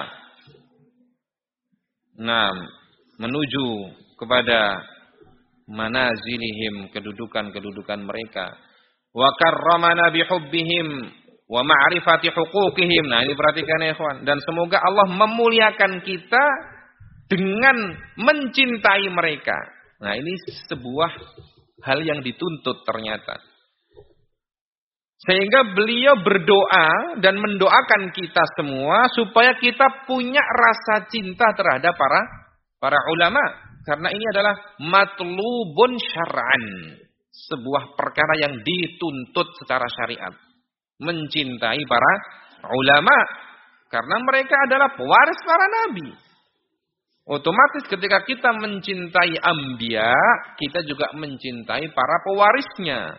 nah, menuju kepada manazilihim, kedudukan-kedudukan mereka. Wa karramana bihubbihim wa ma'rifati huquqihim. Nah, ini perhatikan ya ikhwan. Dan semoga Allah memuliakan kita dengan mencintai mereka. Nah, ini sebuah hal yang dituntut ternyata. Sehingga beliau berdoa dan mendoakan kita semua supaya kita punya rasa cinta terhadap para ulama, karena ini adalah matlubun syar'an, sebuah perkara yang dituntut secara syariat. Mencintai para ulama karena mereka adalah pewaris para nabi. Otomatis ketika kita mencintai anbiya, kita juga mencintai para pewarisnya.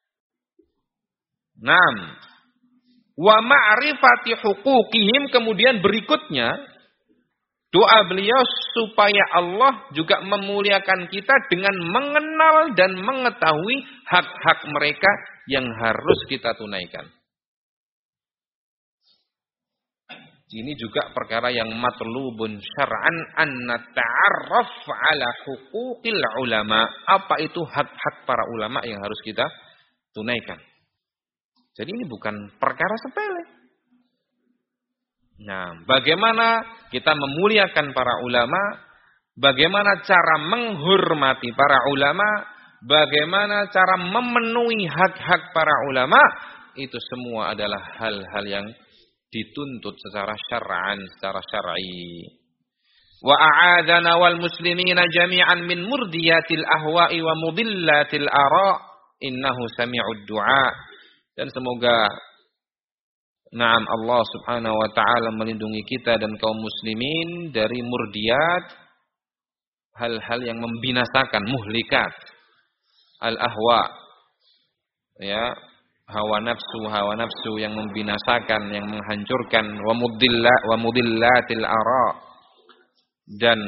Naam. Wa ma'rifati huquqihim, kemudian berikutnya Doa beliau supaya Allah juga memuliakan kita dengan mengenal dan mengetahui hak-hak mereka yang harus kita tunaikan. Ini juga perkara yang matlubun syar'an an nata'arraf ala huquqil ulama. Apa itu hak-hak para ulama yang harus kita tunaikan? Jadi ini bukan perkara sepele. Nah, bagaimana kita memuliakan para ulama? Bagaimana cara menghormati para ulama? Bagaimana cara memenuhi hak-hak para ulama? Itu semua adalah hal-hal yang dituntut secara syar'an, secara syar'i. Wa a'adana wal muslimina jami'an min murdiyatil ahwa'i wa mudillatil ara' innahu sami'ud du'a. Dan semoga Allah subhanahu wa ta'ala melindungi kita dan kaum muslimin dari murdiyat, hal-hal yang membinasakan, muhlikat, al-ahwa, ya, hawa nafsu yang membinasakan, yang menghancurkan, wa mudillatil ara, dan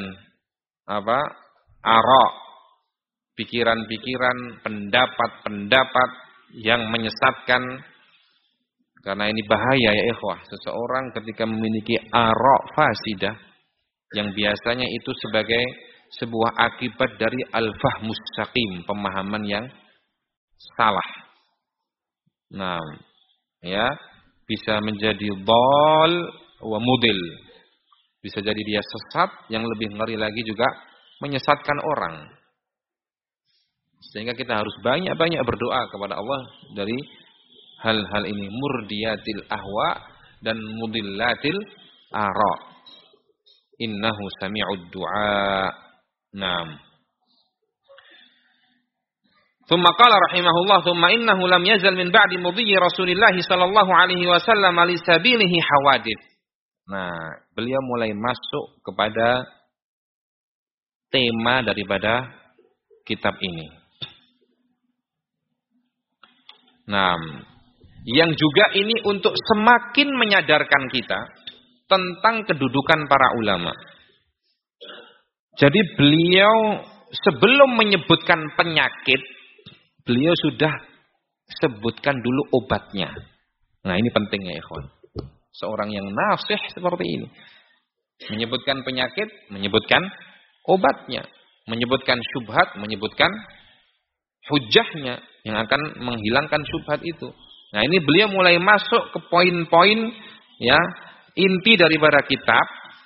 ara, pikiran-pikiran, pendapat-pendapat yang menyesatkan. Karena ini bahaya ya ikhwah, seseorang ketika memiliki ara fasidah yang biasanya itu sebagai sebuah akibat dari al-fahmus saqim, pemahaman yang salah. Nah, ya, bisa menjadi dhal wa mudil. Bisa jadi dia sesat, yang lebih ngeri lagi juga menyesatkan orang. Sehingga kita harus banyak-banyak berdoa kepada Allah dari hal-hal ini, murdiyatil ahwa dan mudillatil ara. Innahu sami'ud du'a. Naam. ثم قال رحمه الله ثم إنه لم يزل من بعد مضي رسول الله صلى الله عليه وسلم لسبيله حوادث. Nah, beliau mulai masuk kepada tema daripada kitab ini. Nah, yang juga ini untuk semakin menyadarkan kita tentang kedudukan para ulama. Jadi beliau sebelum menyebutkan penyakit, beliau sudah sebutkan dulu obatnya. Nah, ini pentingnya ikhwan. Seorang yang nasih seperti ini. Menyebutkan penyakit, menyebutkan obatnya. Menyebutkan syubhat, menyebutkan hujahnya yang akan menghilangkan syubhat itu. Nah, ini beliau mulai masuk ke poin-poin ya, inti daripada kitab.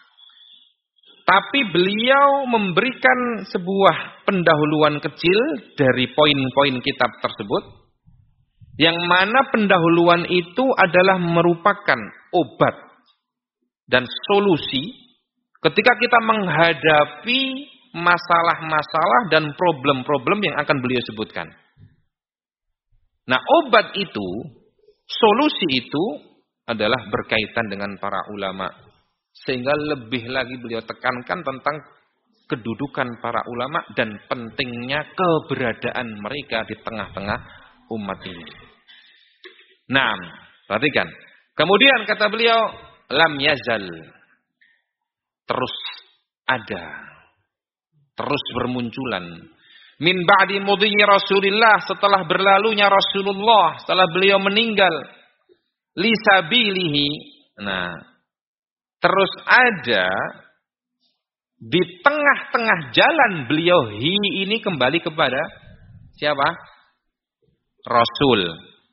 Tapi beliau memberikan sebuah pendahuluan kecil dari poin-poin kitab tersebut. Yang mana pendahuluan itu adalah merupakan obat dan solusi ketika kita menghadapi masalah-masalah dan problem-problem yang akan beliau sebutkan. Nah, obat itu, solusi itu adalah berkaitan dengan para ulama. Sehingga lebih lagi beliau tekankan tentang kedudukan para ulama dan pentingnya keberadaan mereka di tengah-tengah umat ini. Nah, perhatikan. Kemudian kata beliau, lam yazal. Terus ada. Terus bermunculan. Min ba'di mudhi'i Rasulillah, setelah berlalunya Rasulullah, setelah beliau meninggal. Lisabilihi. Nah, terus ada di tengah-tengah jalan beliau ini kembali kepada siapa? Rasul.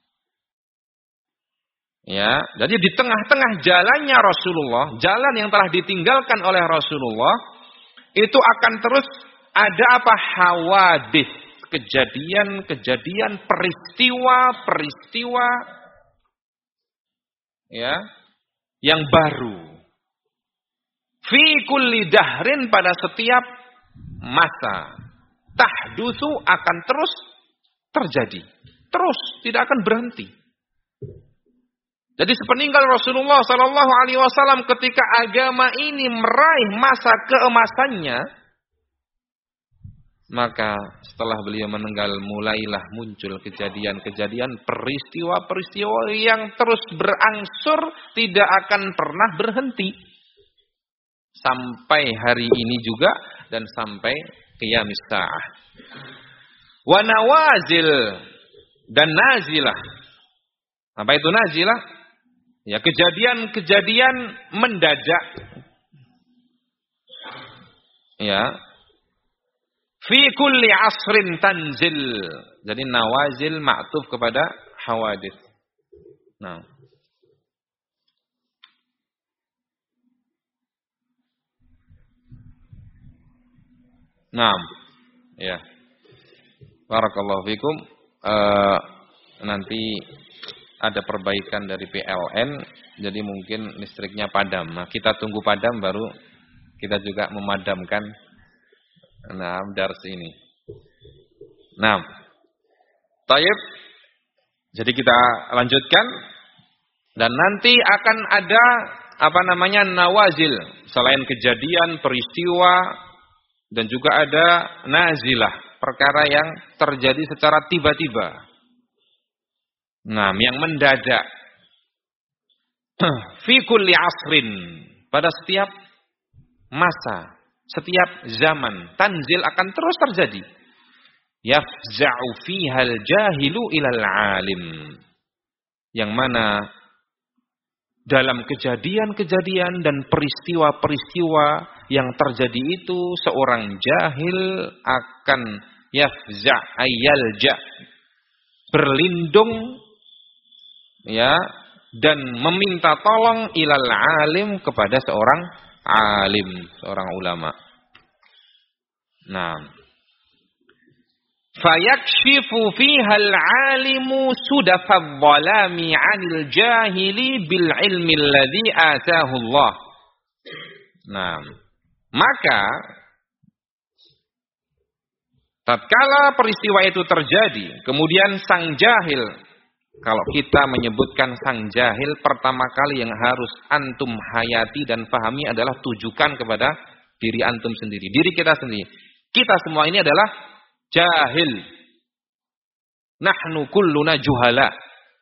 Ya, jadi di tengah-tengah jalannya Rasulullah, jalan yang telah ditinggalkan oleh Rasulullah, itu akan terus ada apa? Hawadith, kejadian-kejadian, peristiwa-peristiwa ya, yang baru. Fi kulli dahrin, pada setiap masa. Tahdusu, akan terus terjadi. Terus, tidak akan berhenti. Jadi sepeninggal Rasulullah SAW, ketika agama ini meraih masa keemasannya, maka setelah beliau meninggal mulailah muncul kejadian-kejadian, peristiwa-peristiwa yang terus berangsur tidak akan pernah berhenti. sampai hari ini juga dan sampai qiyamis saah. Wa nawazil dan nazilah. Apa itu nazilah? Ya, kejadian-kejadian mendadak. Ya. Fi kulli asrin tanzil. Jadi nawazil ma'tuf kepada hawadits. Nah. Naam. Ya. Barakallahu fikum. Nanti ada perbaikan dari PLN, jadi mungkin listriknya padam. Nah, kita tunggu padam baru kita juga memadamkan dars ini. Nah, tayyib. Jadi kita lanjutkan dan nanti akan ada nawazil, selain kejadian, peristiwa dan juga ada nazilah, perkara yang terjadi secara tiba-tiba. Nah, yang mendadak. Fi kulli asrin, pada setiap masa, setiap zaman, tanzil akan terus terjadi. Yafza'u fihal jahilu ilal alim. Yang mana dalam kejadian-kejadian dan peristiwa-peristiwa yang terjadi itu, seorang jahil akan yafza' ayyalja, berlindung, ya, dan meminta tolong ilal alim, kepada seorang alim, seorang ulama. Nah, fayakshifu fiha al-alimu sudafadh dhalami 'anil jahili bil ilmi alladhi ataahu Allah. Nah, maka tatkala peristiwa itu terjadi, kemudian sang jahil, kalau kita menyebutkan sang jahil, pertama kali yang harus antum hayati dan pahami adalah tujukan kepada diri antum sendiri, diri kita sendiri. Kita semua ini adalah jahil. Nahnu kulluna juhala.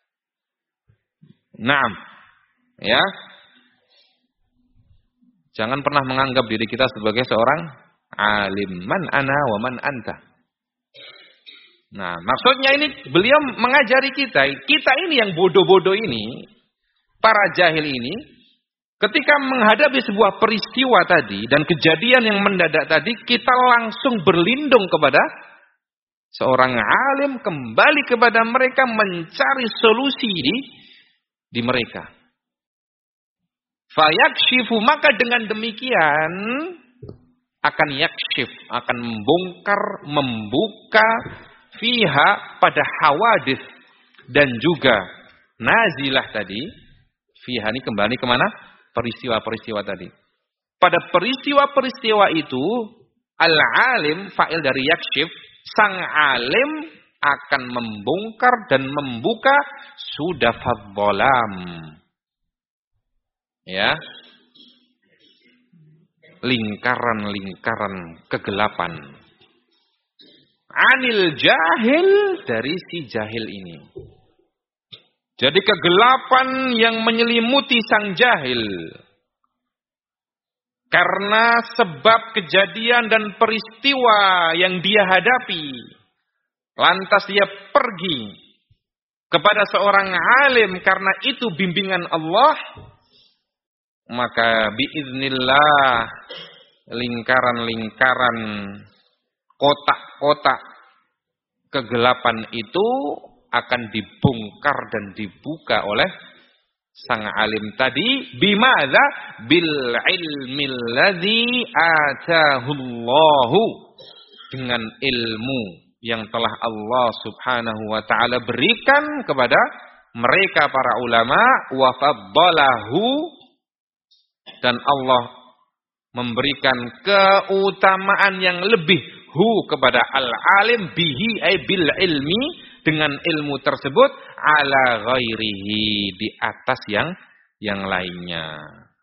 Naam. Ya. Jangan pernah menganggap diri kita sebagai seorang alim. Man ana wa man anta. Nah, maksudnya ini beliau mengajari kita ini yang bodoh-bodoh ini, para jahil ini, ketika menghadapi sebuah peristiwa tadi dan kejadian yang mendadak tadi, kita langsung berlindung kepada seorang alim, kembali kepada mereka, mencari solusi di mereka. Fayakshifu, maka dengan demikian akan yakshif, akan membongkar, membuka fiha, pada hawadits dan juga nazilah tadi. Fiha ini kembali kemana? Peristiwa-peristiwa tadi. Pada peristiwa-peristiwa itu, al-alim, fa'il dari yakshif, sang alim akan membongkar dan membuka sudafadh dhalam. Ya. Lingkaran-lingkaran kegelapan. Anil jahil, dari si jahil ini. Jadi kegelapan yang menyelimuti sang jahil. Karena sebab kejadian dan peristiwa yang dia hadapi. Lantas dia pergi kepada seorang alim karena itu bimbingan Allah. Maka biiznillah, lingkaran-lingkaran, kotak-kotak kegelapan itu akan dibongkar dan dibuka oleh sang alim tadi. Bimadza? Bil ilmil ladzi atahullahu, dengan ilmu yang telah Allah subhanahu wa ta'ala berikan kepada mereka para ulama. Wa faddalahu, dan Allah memberikan keutamaan yang lebih kepada al-alim bihi ay bil ilmi, dengan ilmu tersebut, ala ghairihi, di atas yang lainnya.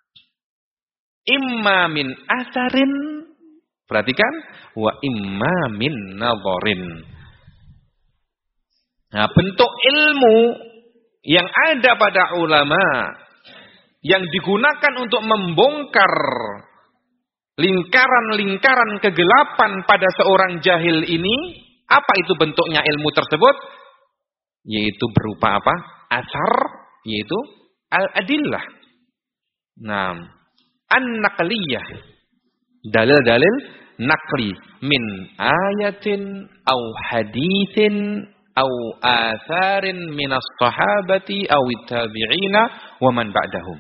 Imma min atharin, perhatikan, wa imma min nadharin. Nah, bentuk ilmu yang ada pada ulama yang digunakan untuk membongkar lingkaran-lingkaran kegelapan pada seorang jahil ini, apa itu bentuknya ilmu tersebut? Yaitu berupa apa? Asar, yaitu al-adillah. Nah, an-naqliyah. Dalil-dalil naqli min ayatin au hadithin au atharin minas sahabati au tabi'ina wa man ba'dahum.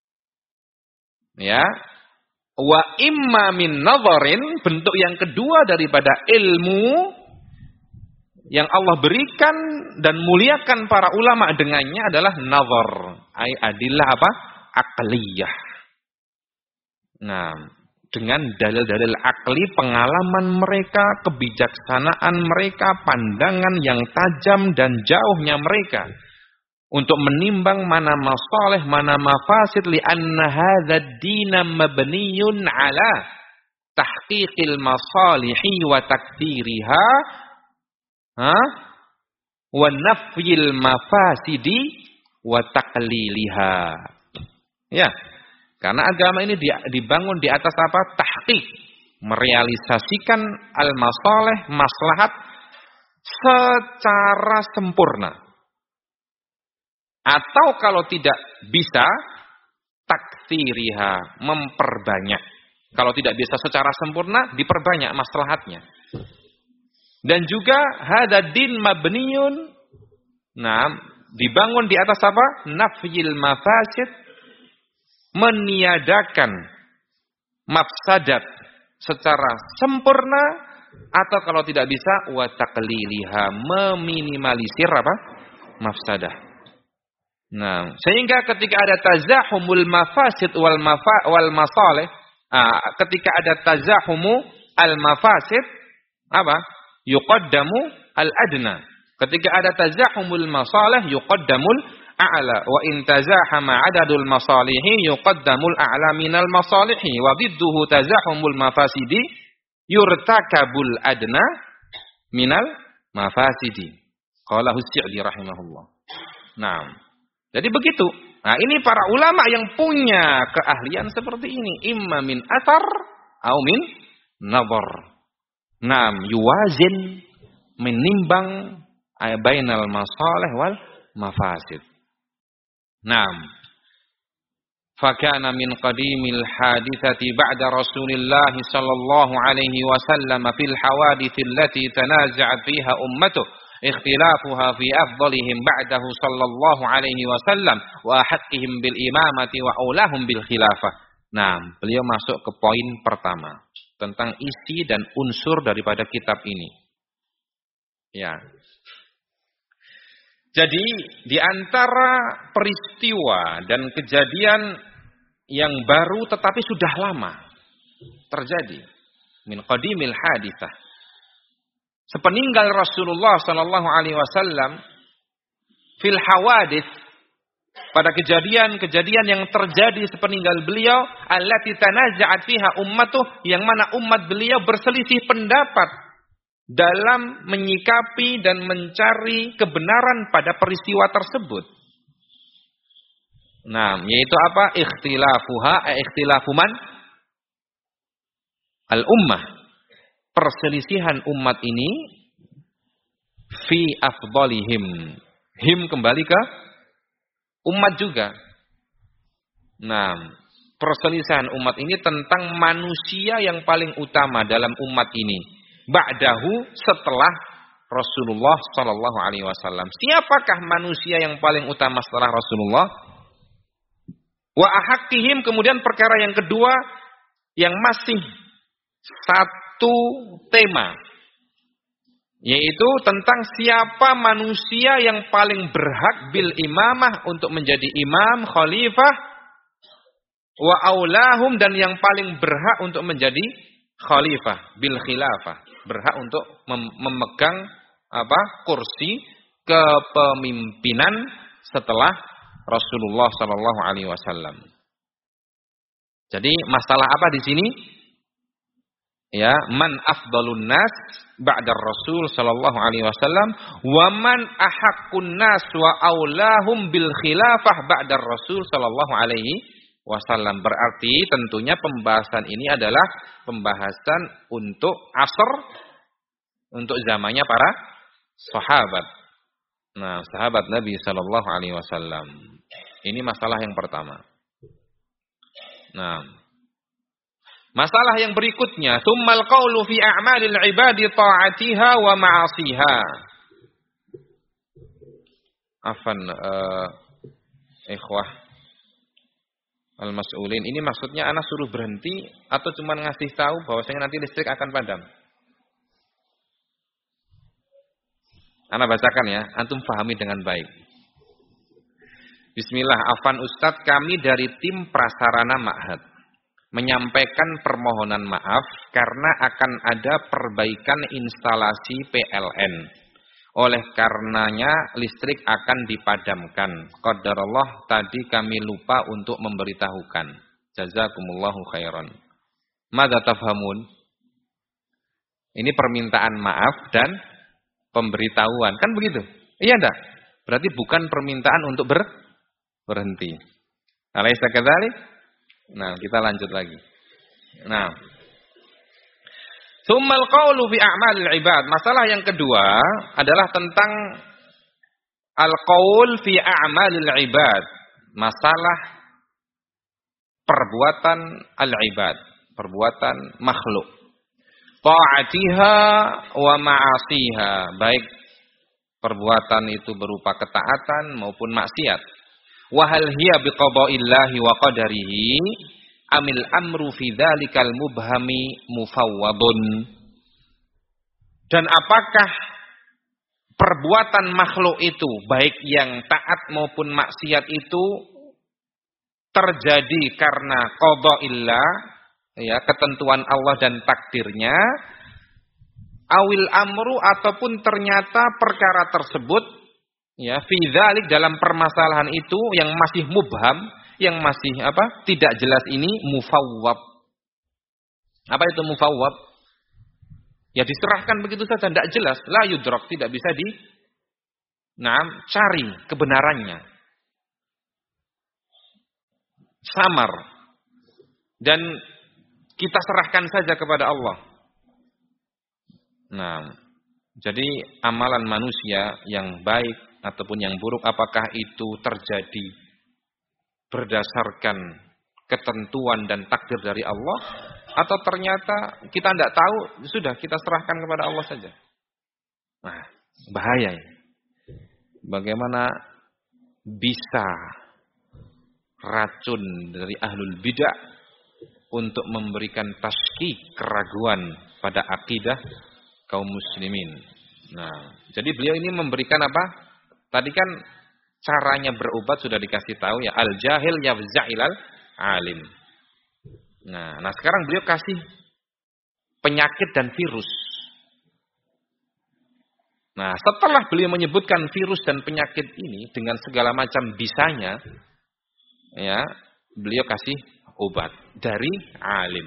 Ya. Wa imma min nadharin, bentuk yang kedua daripada ilmu yang Allah berikan dan muliakan para ulama dengannya adalah nazar. Ai adillah apa? Aqliyah. Nah, dengan dalil-dalil akli, pengalaman mereka, kebijaksanaan mereka, pandangan yang tajam dan jauhnya mereka untuk menimbang mana masalih, mana mafasid, li'anna hadzal din mabniyun ala tahqiqil masalihi wa takdiriha wa nafyil mafasidi wa taqliliha. Ya. Karena agama ini dibangun di atas apa? Tahqiq, merealisasikan al-masalih, maslahat secara sempurna. Atau kalau tidak bisa, taktsiriha, memperbanyak. Kalau tidak bisa secara sempurna, diperbanyak maslahatnya. Dan juga hadadin mabniyun, nah, dibangun di atas apa? Nafyil mafasid, meniadakan mafsadat secara sempurna, atau kalau tidak bisa wa taqliliha, meminimalisir apa? Mafsadah. Nah, sehingga ketika ada tazahumul mafasid wal masalih, ketika ada tazahumu al mafasid, apa? Yuqaddamu al adna. Ketika ada tazahumul masalih, yuqaddamul a'la, wa in tazahama adadul masalihi yuqaddamul a'la minal masalihi, wa bidduhu tazahumul mafasidi yurtakabul adna minal mafasidi. Qala Hussya'di rahimahullah. Nah, jadi begitu. Nah, ini para ulama yang punya keahlian seperti ini, imma min athar au min nazar. Nah, yuwazin, menimbang bainal masalih wal mafasid. Naam. Fakana min qadimil hadithati ba'da Rasulillah sallallahu alaihi wasallam fil hawadith allati tanaza'at fiha ummatuh ikhtilafuha fi afdalihim ba'dahu sallallahu alaihi wasallam wa haqqihim bil imamati wa aulahum bil khilafah. Naam, beliau masuk ke poin pertama tentang isi dan unsur daripada kitab ini. Ya. Jadi di antara peristiwa dan kejadian yang baru tetapi sudah lama terjadi, min qadimil haditsah, sepeninggal Rasulullah sallallahu alaihi wasallam, fil hawadits, pada kejadian-kejadian yang terjadi sepeninggal beliau, allati tanaza'at fiha ummatuh, yang mana umat beliau berselisih pendapat dalam menyikapi dan mencari kebenaran pada peristiwa tersebut. Nah, yaitu apa? Ikhtilafu man? Al-ummah. Perselisihan umat ini fi afdalihim. Him kembali ke umat juga. Nah, perselisihan umat ini tentang manusia yang paling utama dalam umat ini. Ba'dahu, setelah Rasulullah sallallahu alaihi wasallam. Siapakah manusia yang paling utama setelah Rasulullah? Wa ahaqqihim, kemudian perkara yang kedua yang masih satu tema, yaitu tentang siapa manusia yang paling berhak bil imamah, untuk menjadi imam, khalifah, wa aulahum, dan yang paling berhak untuk menjadi khalifah, bil khilafah, berhak untuk memegang apa? Kursi kepemimpinan setelah Rasulullah sallallahu alaihi wasallam. Jadi masalah apa di sini? Ya, man afdalun nas ba'da Rasul sallallahu alaihi wasallam wa man ahaqqun nas wa aulahum bil khilafah ba'da Rasul sallallahu alaihi wasallam. Berarti tentunya pembahasan ini adalah pembahasan untuk asr, untuk zamannya para sahabat. Nah, sahabat Nabi sallallahu alaihi wasallam. Ini masalah yang pertama. Nah, masalah yang berikutnya, tsummal qaulu fi a'malil ibadi ta'atiha wa ma'asiha. Afan ikhwah al-mas'ulin, ini maksudnya anak suruh berhenti atau cuma ngasih tahu bahwasanya nanti listrik akan padam? Anak bacakan ya, antum fahami dengan baik. Bismillah, afan Ustadz, kami dari tim Prasarana Ma'had menyampaikan permohonan maaf karena akan ada perbaikan instalasi PLN. Oleh karenanya listrik akan dipadamkan. Qadarullah, tadi kami lupa untuk memberitahukan. Jazakumullahu khairan. Madza tafhamun? Ini permintaan maaf dan pemberitahuan. Kan begitu? Iya enggak? Berarti bukan permintaan untuk berhenti. Alaysa kadzalik? Nah, kita lanjut lagi. Nah, tsummal qaulu fi a'malil ibad. Masalah yang kedua adalah tentang al-qaul fi a'malil ibad. Masalah perbuatan al-ibad, perbuatan makhluk. Ta'atiha wa ma'asiha, baik perbuatan itu berupa ketaatan maupun maksiat. Wa hal hiya biqada'illahi wa qadarihi amil amru fi dzalikal mubhami mufawwadun. Dan apakah perbuatan makhluk itu, baik yang taat maupun maksiat itu terjadi karena qada'illah, ya, ketentuan Allah dan takdirnya, awil amru, ataupun ternyata perkara tersebut, ya, fi dzalik, dalam permasalahan itu yang masih mubham, yang masih tidak jelas, ini mufawwab. Apa itu mufawwab? Ya diserahkan begitu saja, tidak jelas, la yudrak, tidak bisa cari kebenarannya. Samar. Dan kita serahkan saja kepada Allah. Nah, jadi amalan manusia yang baik ataupun yang buruk, apakah itu terjadi berdasarkan ketentuan dan takdir dari Allah, atau ternyata kita tidak tahu, sudah kita serahkan kepada Allah saja. Nah, bahaya ini. Bagaimana bisa racun dari ahlul bidah untuk memberikan tasykik, keraguan pada akidah kaum muslimin. Nah, jadi beliau ini memberikan apa? Tadi kan caranya berobat sudah dikasih tahu ya, al-jahil yafza'ilal alim. Nah, sekarang beliau kasih penyakit dan virus. Nah, setelah beliau menyebutkan virus dan penyakit ini dengan segala macam bisanya, ya, beliau kasih obat dari alim.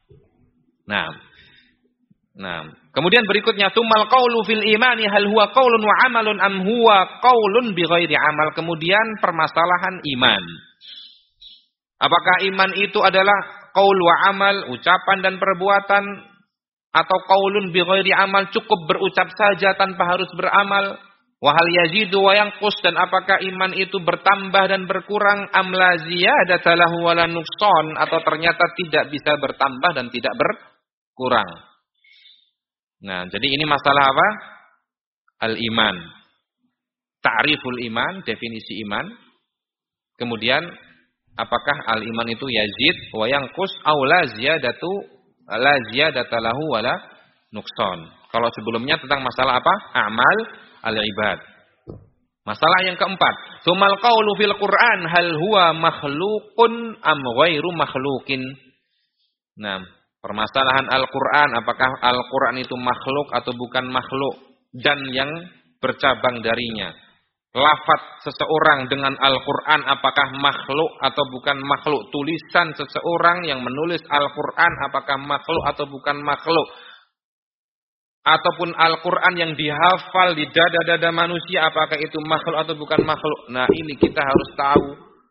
Nah, kemudian berikutnya, tsummal qaulu fil imani hal huwa qaulun wa amalun am huwa qaulun bighairi amal. Kemudian permasalahan iman. Apakah iman itu adalah qaul wa amal, ucapan dan perbuatan, atau qaulun bighairi amal, cukup berucap saja tanpa harus beramal? Wa hal yazidu wa yanqus, dan apakah iman itu bertambah dan berkurang? Am la ziyadata lahu wa la nuqsan, atau ternyata tidak bisa bertambah dan tidak berkurang? Nah, jadi ini masalah apa? Al-iman. Ta'riful iman, definisi iman. Kemudian, apakah al-iman itu yazid wa yanqus aw la ziyadata lahu wa la nuqsan. Kalau sebelumnya tentang masalah apa? A'mal al-ibad. Masalah yang keempat, tsummal qaulu fil Qur'an hal huwa makhluqun am ghairu makhluqin. Nah, permasalahan Al-Quran, apakah Al-Quran itu makhluk atau bukan makhluk, dan yang bercabang darinya. Lafaz seseorang dengan Al-Quran, apakah makhluk atau bukan makhluk. Tulisan seseorang yang menulis Al-Quran, apakah makhluk atau bukan makhluk. Ataupun Al-Quran yang dihafal di dada-dada manusia, apakah itu makhluk atau bukan makhluk. Nah, ini kita harus tahu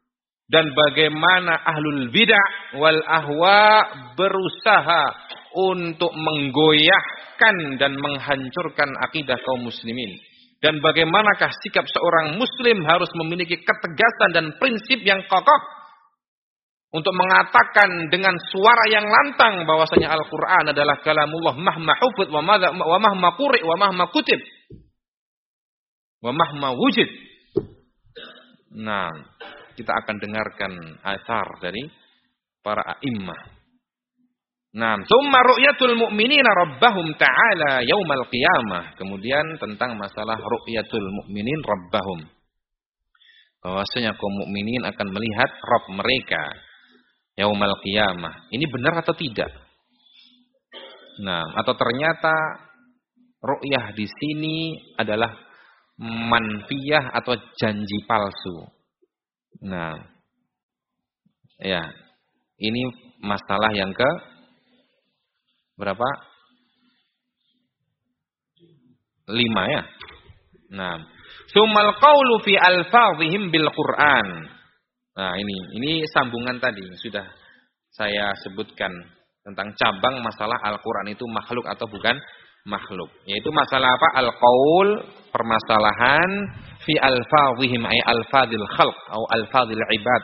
dan bagaimana ahlul bid'ah wal ahwa berusaha untuk menggoyahkan dan menghancurkan akidah kaum muslimin. Dan bagaimanakah sikap seorang muslim harus memiliki ketegasan dan prinsip yang kokoh untuk mengatakan dengan suara yang lantang bahwasanya Al-Qur'an adalah kalamullah mahma hufid wa mahma quri wa mahma kutib wa mahma wujud. Nah, kita akan dengarkan athar dari para a'immah. Nah, tsumma ru'yatul mu'minina rabbahum ta'ala yaumal qiyamah. Kemudian tentang masalah ru'yatul mu'minin rabbahum. Bahwasanya kaum mukminin akan melihat Rabb mereka yaumal qiyamah. Ini benar atau tidak? Nah, atau ternyata ru'yah di sini adalah manfiyah atau janji palsu. Nah, ya, ini masalah yang ke berapa? 5 ya. Nah, sumal qaulu fi alfazihim bil Qur'an. Nah, ini sambungan tadi sudah saya sebutkan tentang cabang masalah Al-Qur'an itu makhluk atau bukan makhluk. Yaitu masalah apa? Al-qaul, permasalahan fi alfazihim ay alfazil khalq atau alfazil ibad.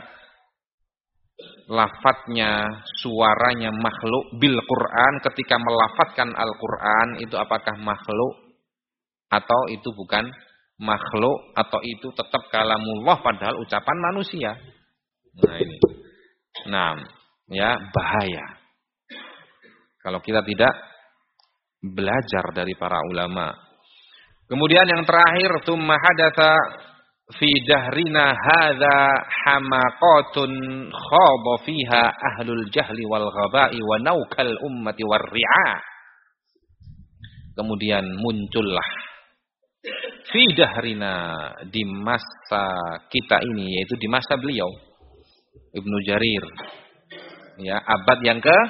Lafadznya, suaranya makhluk bil Quran, ketika melafatkan Al-Quran itu apakah makhluk atau itu bukan makhluk, atau itu tetap kalamullah padahal ucapan manusia. Nah ini, nah ya bahaya kalau kita tidak belajar dari para ulama. Kemudian yang terakhir, tsumma hadatsa fi dahrina hadza hamaqatun khaba fiha ahlul jahli wal ghaba'i wa naukal ummati war ri'a. Kemudian muncullah fi dahrina, di masa kita ini, yaitu di masa beliau Ibnu Jarir, ya, abad yang ke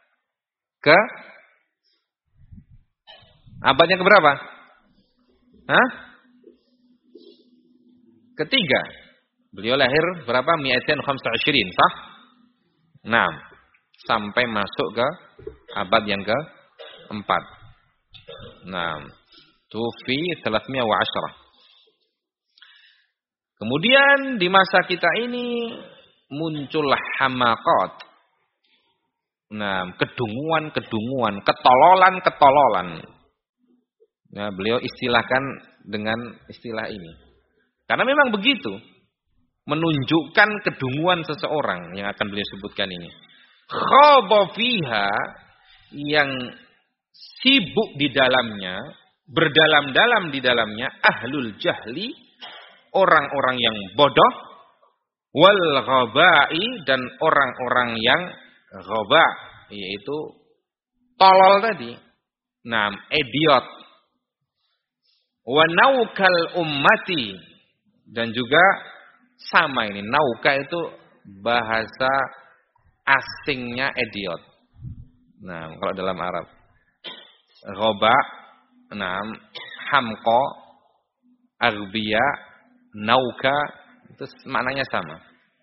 abad yang keberapa? Hah? Ketiga. Beliau lahir berapa? Mi'atain khamsa ashirin, sah? Nah, sampai masuk ke abad yang ke-4. Nah, tufi 310. Kemudian di masa kita ini muncullah hamaqat. Nah, kedunguan, ketololan. Nah, beliau istilahkan dengan istilah ini. Karena memang begitu. Menunjukkan kedunguan seseorang yang akan beliau sebutkan ini. Khaba fiha, yang sibuk di dalamnya, berdalam-dalam di dalamnya, ahlul jahli, orang-orang yang bodoh, wal ghabai, dan orang-orang yang ghaba, yaitu tolol tadi. Nah, idiot. Wa naukal ummati, dan juga sama ini, nauka itu bahasa asingnya idiot. Nah, kalau dalam Arab ghaba, nah, hamqa, aghbiya, nauka, itu maknanya sama.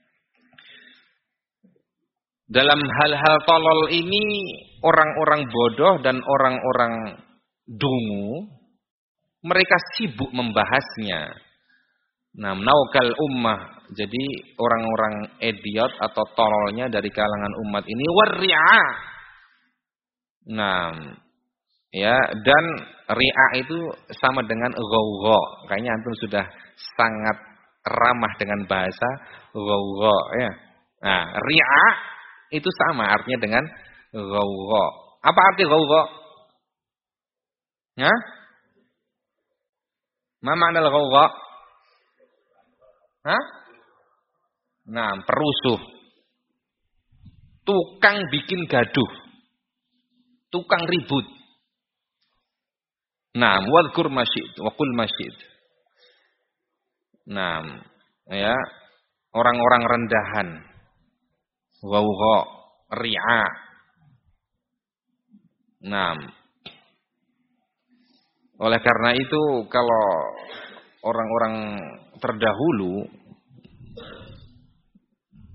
Dalam hal-hal tolol ini, orang-orang bodoh dan orang-orang dungu, mereka sibuk membahasnya. Nah, naukal ummah, jadi orang-orang idiot atau tololnya dari kalangan umat ini warri'a. Nah, ya, dan ri'a itu sama dengan ghawgha. Kayaknya antum sudah sangat ramah dengan bahasa ghawgha, ya. Nah, ri'a itu sama artinya dengan ghawgha. Apa arti ghawgha? Ya? Ma makna al-ghawgha? Hah? Nah, perusuh. Tukang bikin gaduh. Tukang ribut. Nah, wadhkur masyid wa qul masyid. Nah, ya, orang-orang rendahan. Ghawgha, ri'a. Nah, oleh karena itu kalau orang-orang terdahulu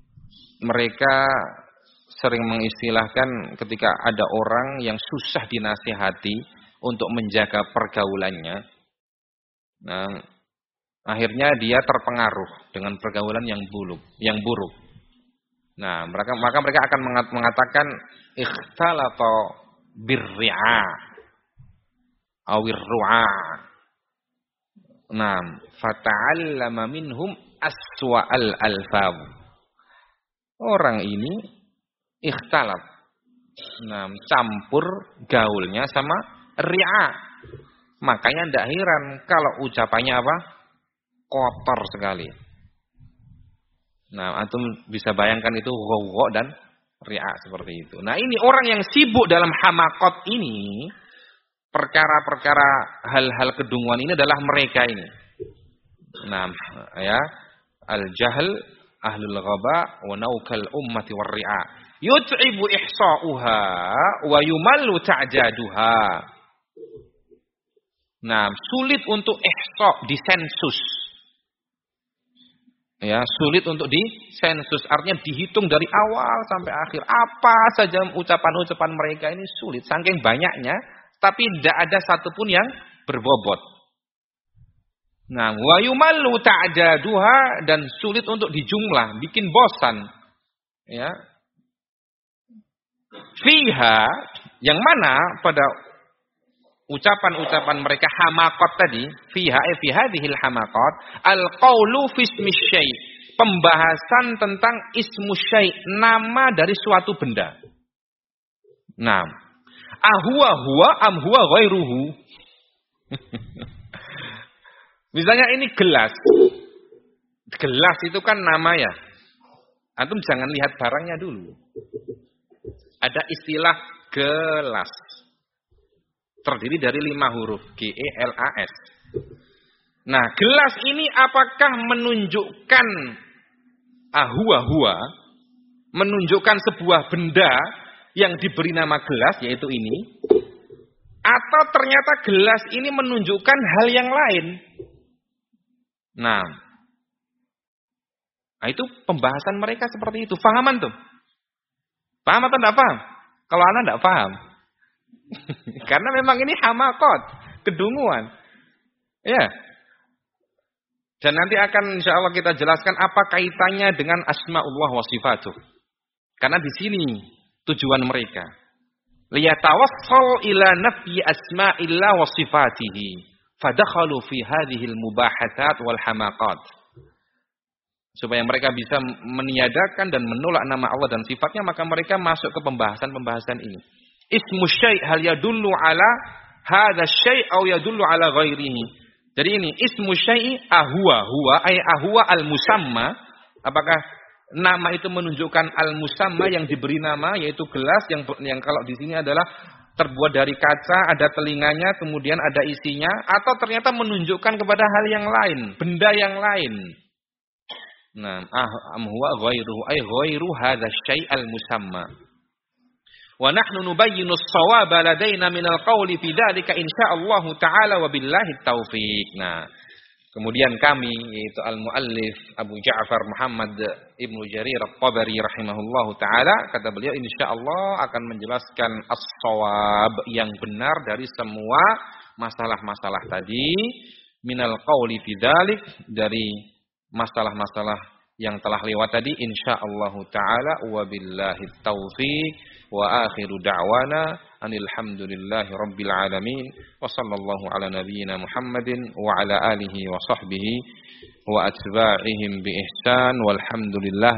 mereka sering mengistilahkan ketika ada orang yang susah dinasihati untuk menjaga pergaulannya. Nah, akhirnya dia terpengaruh dengan pergaulan yang buruk. Nah, maka mereka akan mengatakan ikhtalata birri'a awir ru'a. Nah, fata'allama minhum aswa'al alfaz. Orang ini ikhtalat. Nah, campur gaulnya sama ri'a. Makanya tidak heran kalau ucapannya apa? Kotor sekali. Nah, antum bisa bayangkan itu ghawa dan ri'a seperti itu. Nah, ini orang yang sibuk dalam hamakot ini, perkara-perkara hal-hal kedunguan ini adalah mereka ini. Nah, ya, al-jahl ahlul ghaba wa naukal ummati war ri'a. Yut'ibu ihsa'uha wa yumallu ta'jaduha. Nah, sulit untuk ihsa' disensus. Ya, sulit untuk disensus, artinya dihitung dari awal sampai akhir. Apa saja ucapan-ucapan mereka ini sulit, saking banyaknya, tapi tidak ada satupun yang berbobot. Nah, wa yumallu ta'jaduha, dan sulit untuk dijumlah, bikin bosan. Ya. Fiha, yang mana pada ucapan-ucapan mereka hamakot tadi, fiha fi hadhil hamakot al-qaulu fi ismi syai', pembahasan tentang ismu syai', nama dari suatu benda. Nah, ahwa huwa am huwa ghairuhu. Misalnya ini gelas. Gelas itu kan nama ya. Antum jangan lihat barangnya dulu. Ada istilah gelas. Terdiri dari 5 huruf. G-E-L-A-S. Nah, gelas ini apakah menunjukkan ahwa-hua, menunjukkan sebuah benda yang diberi nama gelas, yaitu ini, atau ternyata gelas ini menunjukkan hal yang lain? Nah, itu pembahasan mereka seperti itu. Fahaman tuh? Paham atau tidak paham? Kalau anak tidak paham. Karena memang ini hamakot, kedunguan. Ya. Dan nanti akan insya Allah kita jelaskan apa kaitannya dengan asma'ullah wa sifatuh. Karena di sini tujuan mereka. Liyatawassal ila nafyi asma'illah wa sifatihi. Fadakhalu fi hadhil mubahatat wal hamaqat. Supaya mereka bisa meniadakan dan menolak nama Allah dan sifatnya, maka mereka masuk ke pembahasan-pembahasan ini. Ismu syai' hal yadullu ala hadha syai' aw yadullu ala ghairihi. Jadi ini ismu syai' ahwa, huwa ay ahwa al-musamma. Apakah nama itu menunjukkan al-musamma, yang diberi nama, yaitu gelas yang kalau di sini adalah terbuat dari kaca, ada telinganya, kemudian ada isinya, atau ternyata menunjukkan kepada hal yang lain, benda yang lain. Nah, am huwa ghairuhu ay ghairu hadha syai' al-musamma. Wa nahnu nubayyinu as-shawaba ladaina min al-qawli fi dzalika insyaallah taala wa billahi taufiq. Nah, kemudian kami, yaitu al-muallif Abu Ja'far Muhammad Ibnu Jarir At-Tabari rahimahullahu taala, kata beliau insyaallah akan menjelaskan as-shawab, yang benar dari semua masalah-masalah tadi, minal qawli fi dzalik, dari masalah-masalah yang telah lewat tadi, insyaallah taala, wa billahi taufiq, wa akhiru da'wana anil hamdulillahi rabbil alamin, wa sallallahu ala nabiyyina Muhammadin wa ala alihi wa sahbihi wa atba'ihim bi ihsan, walhamdulillah.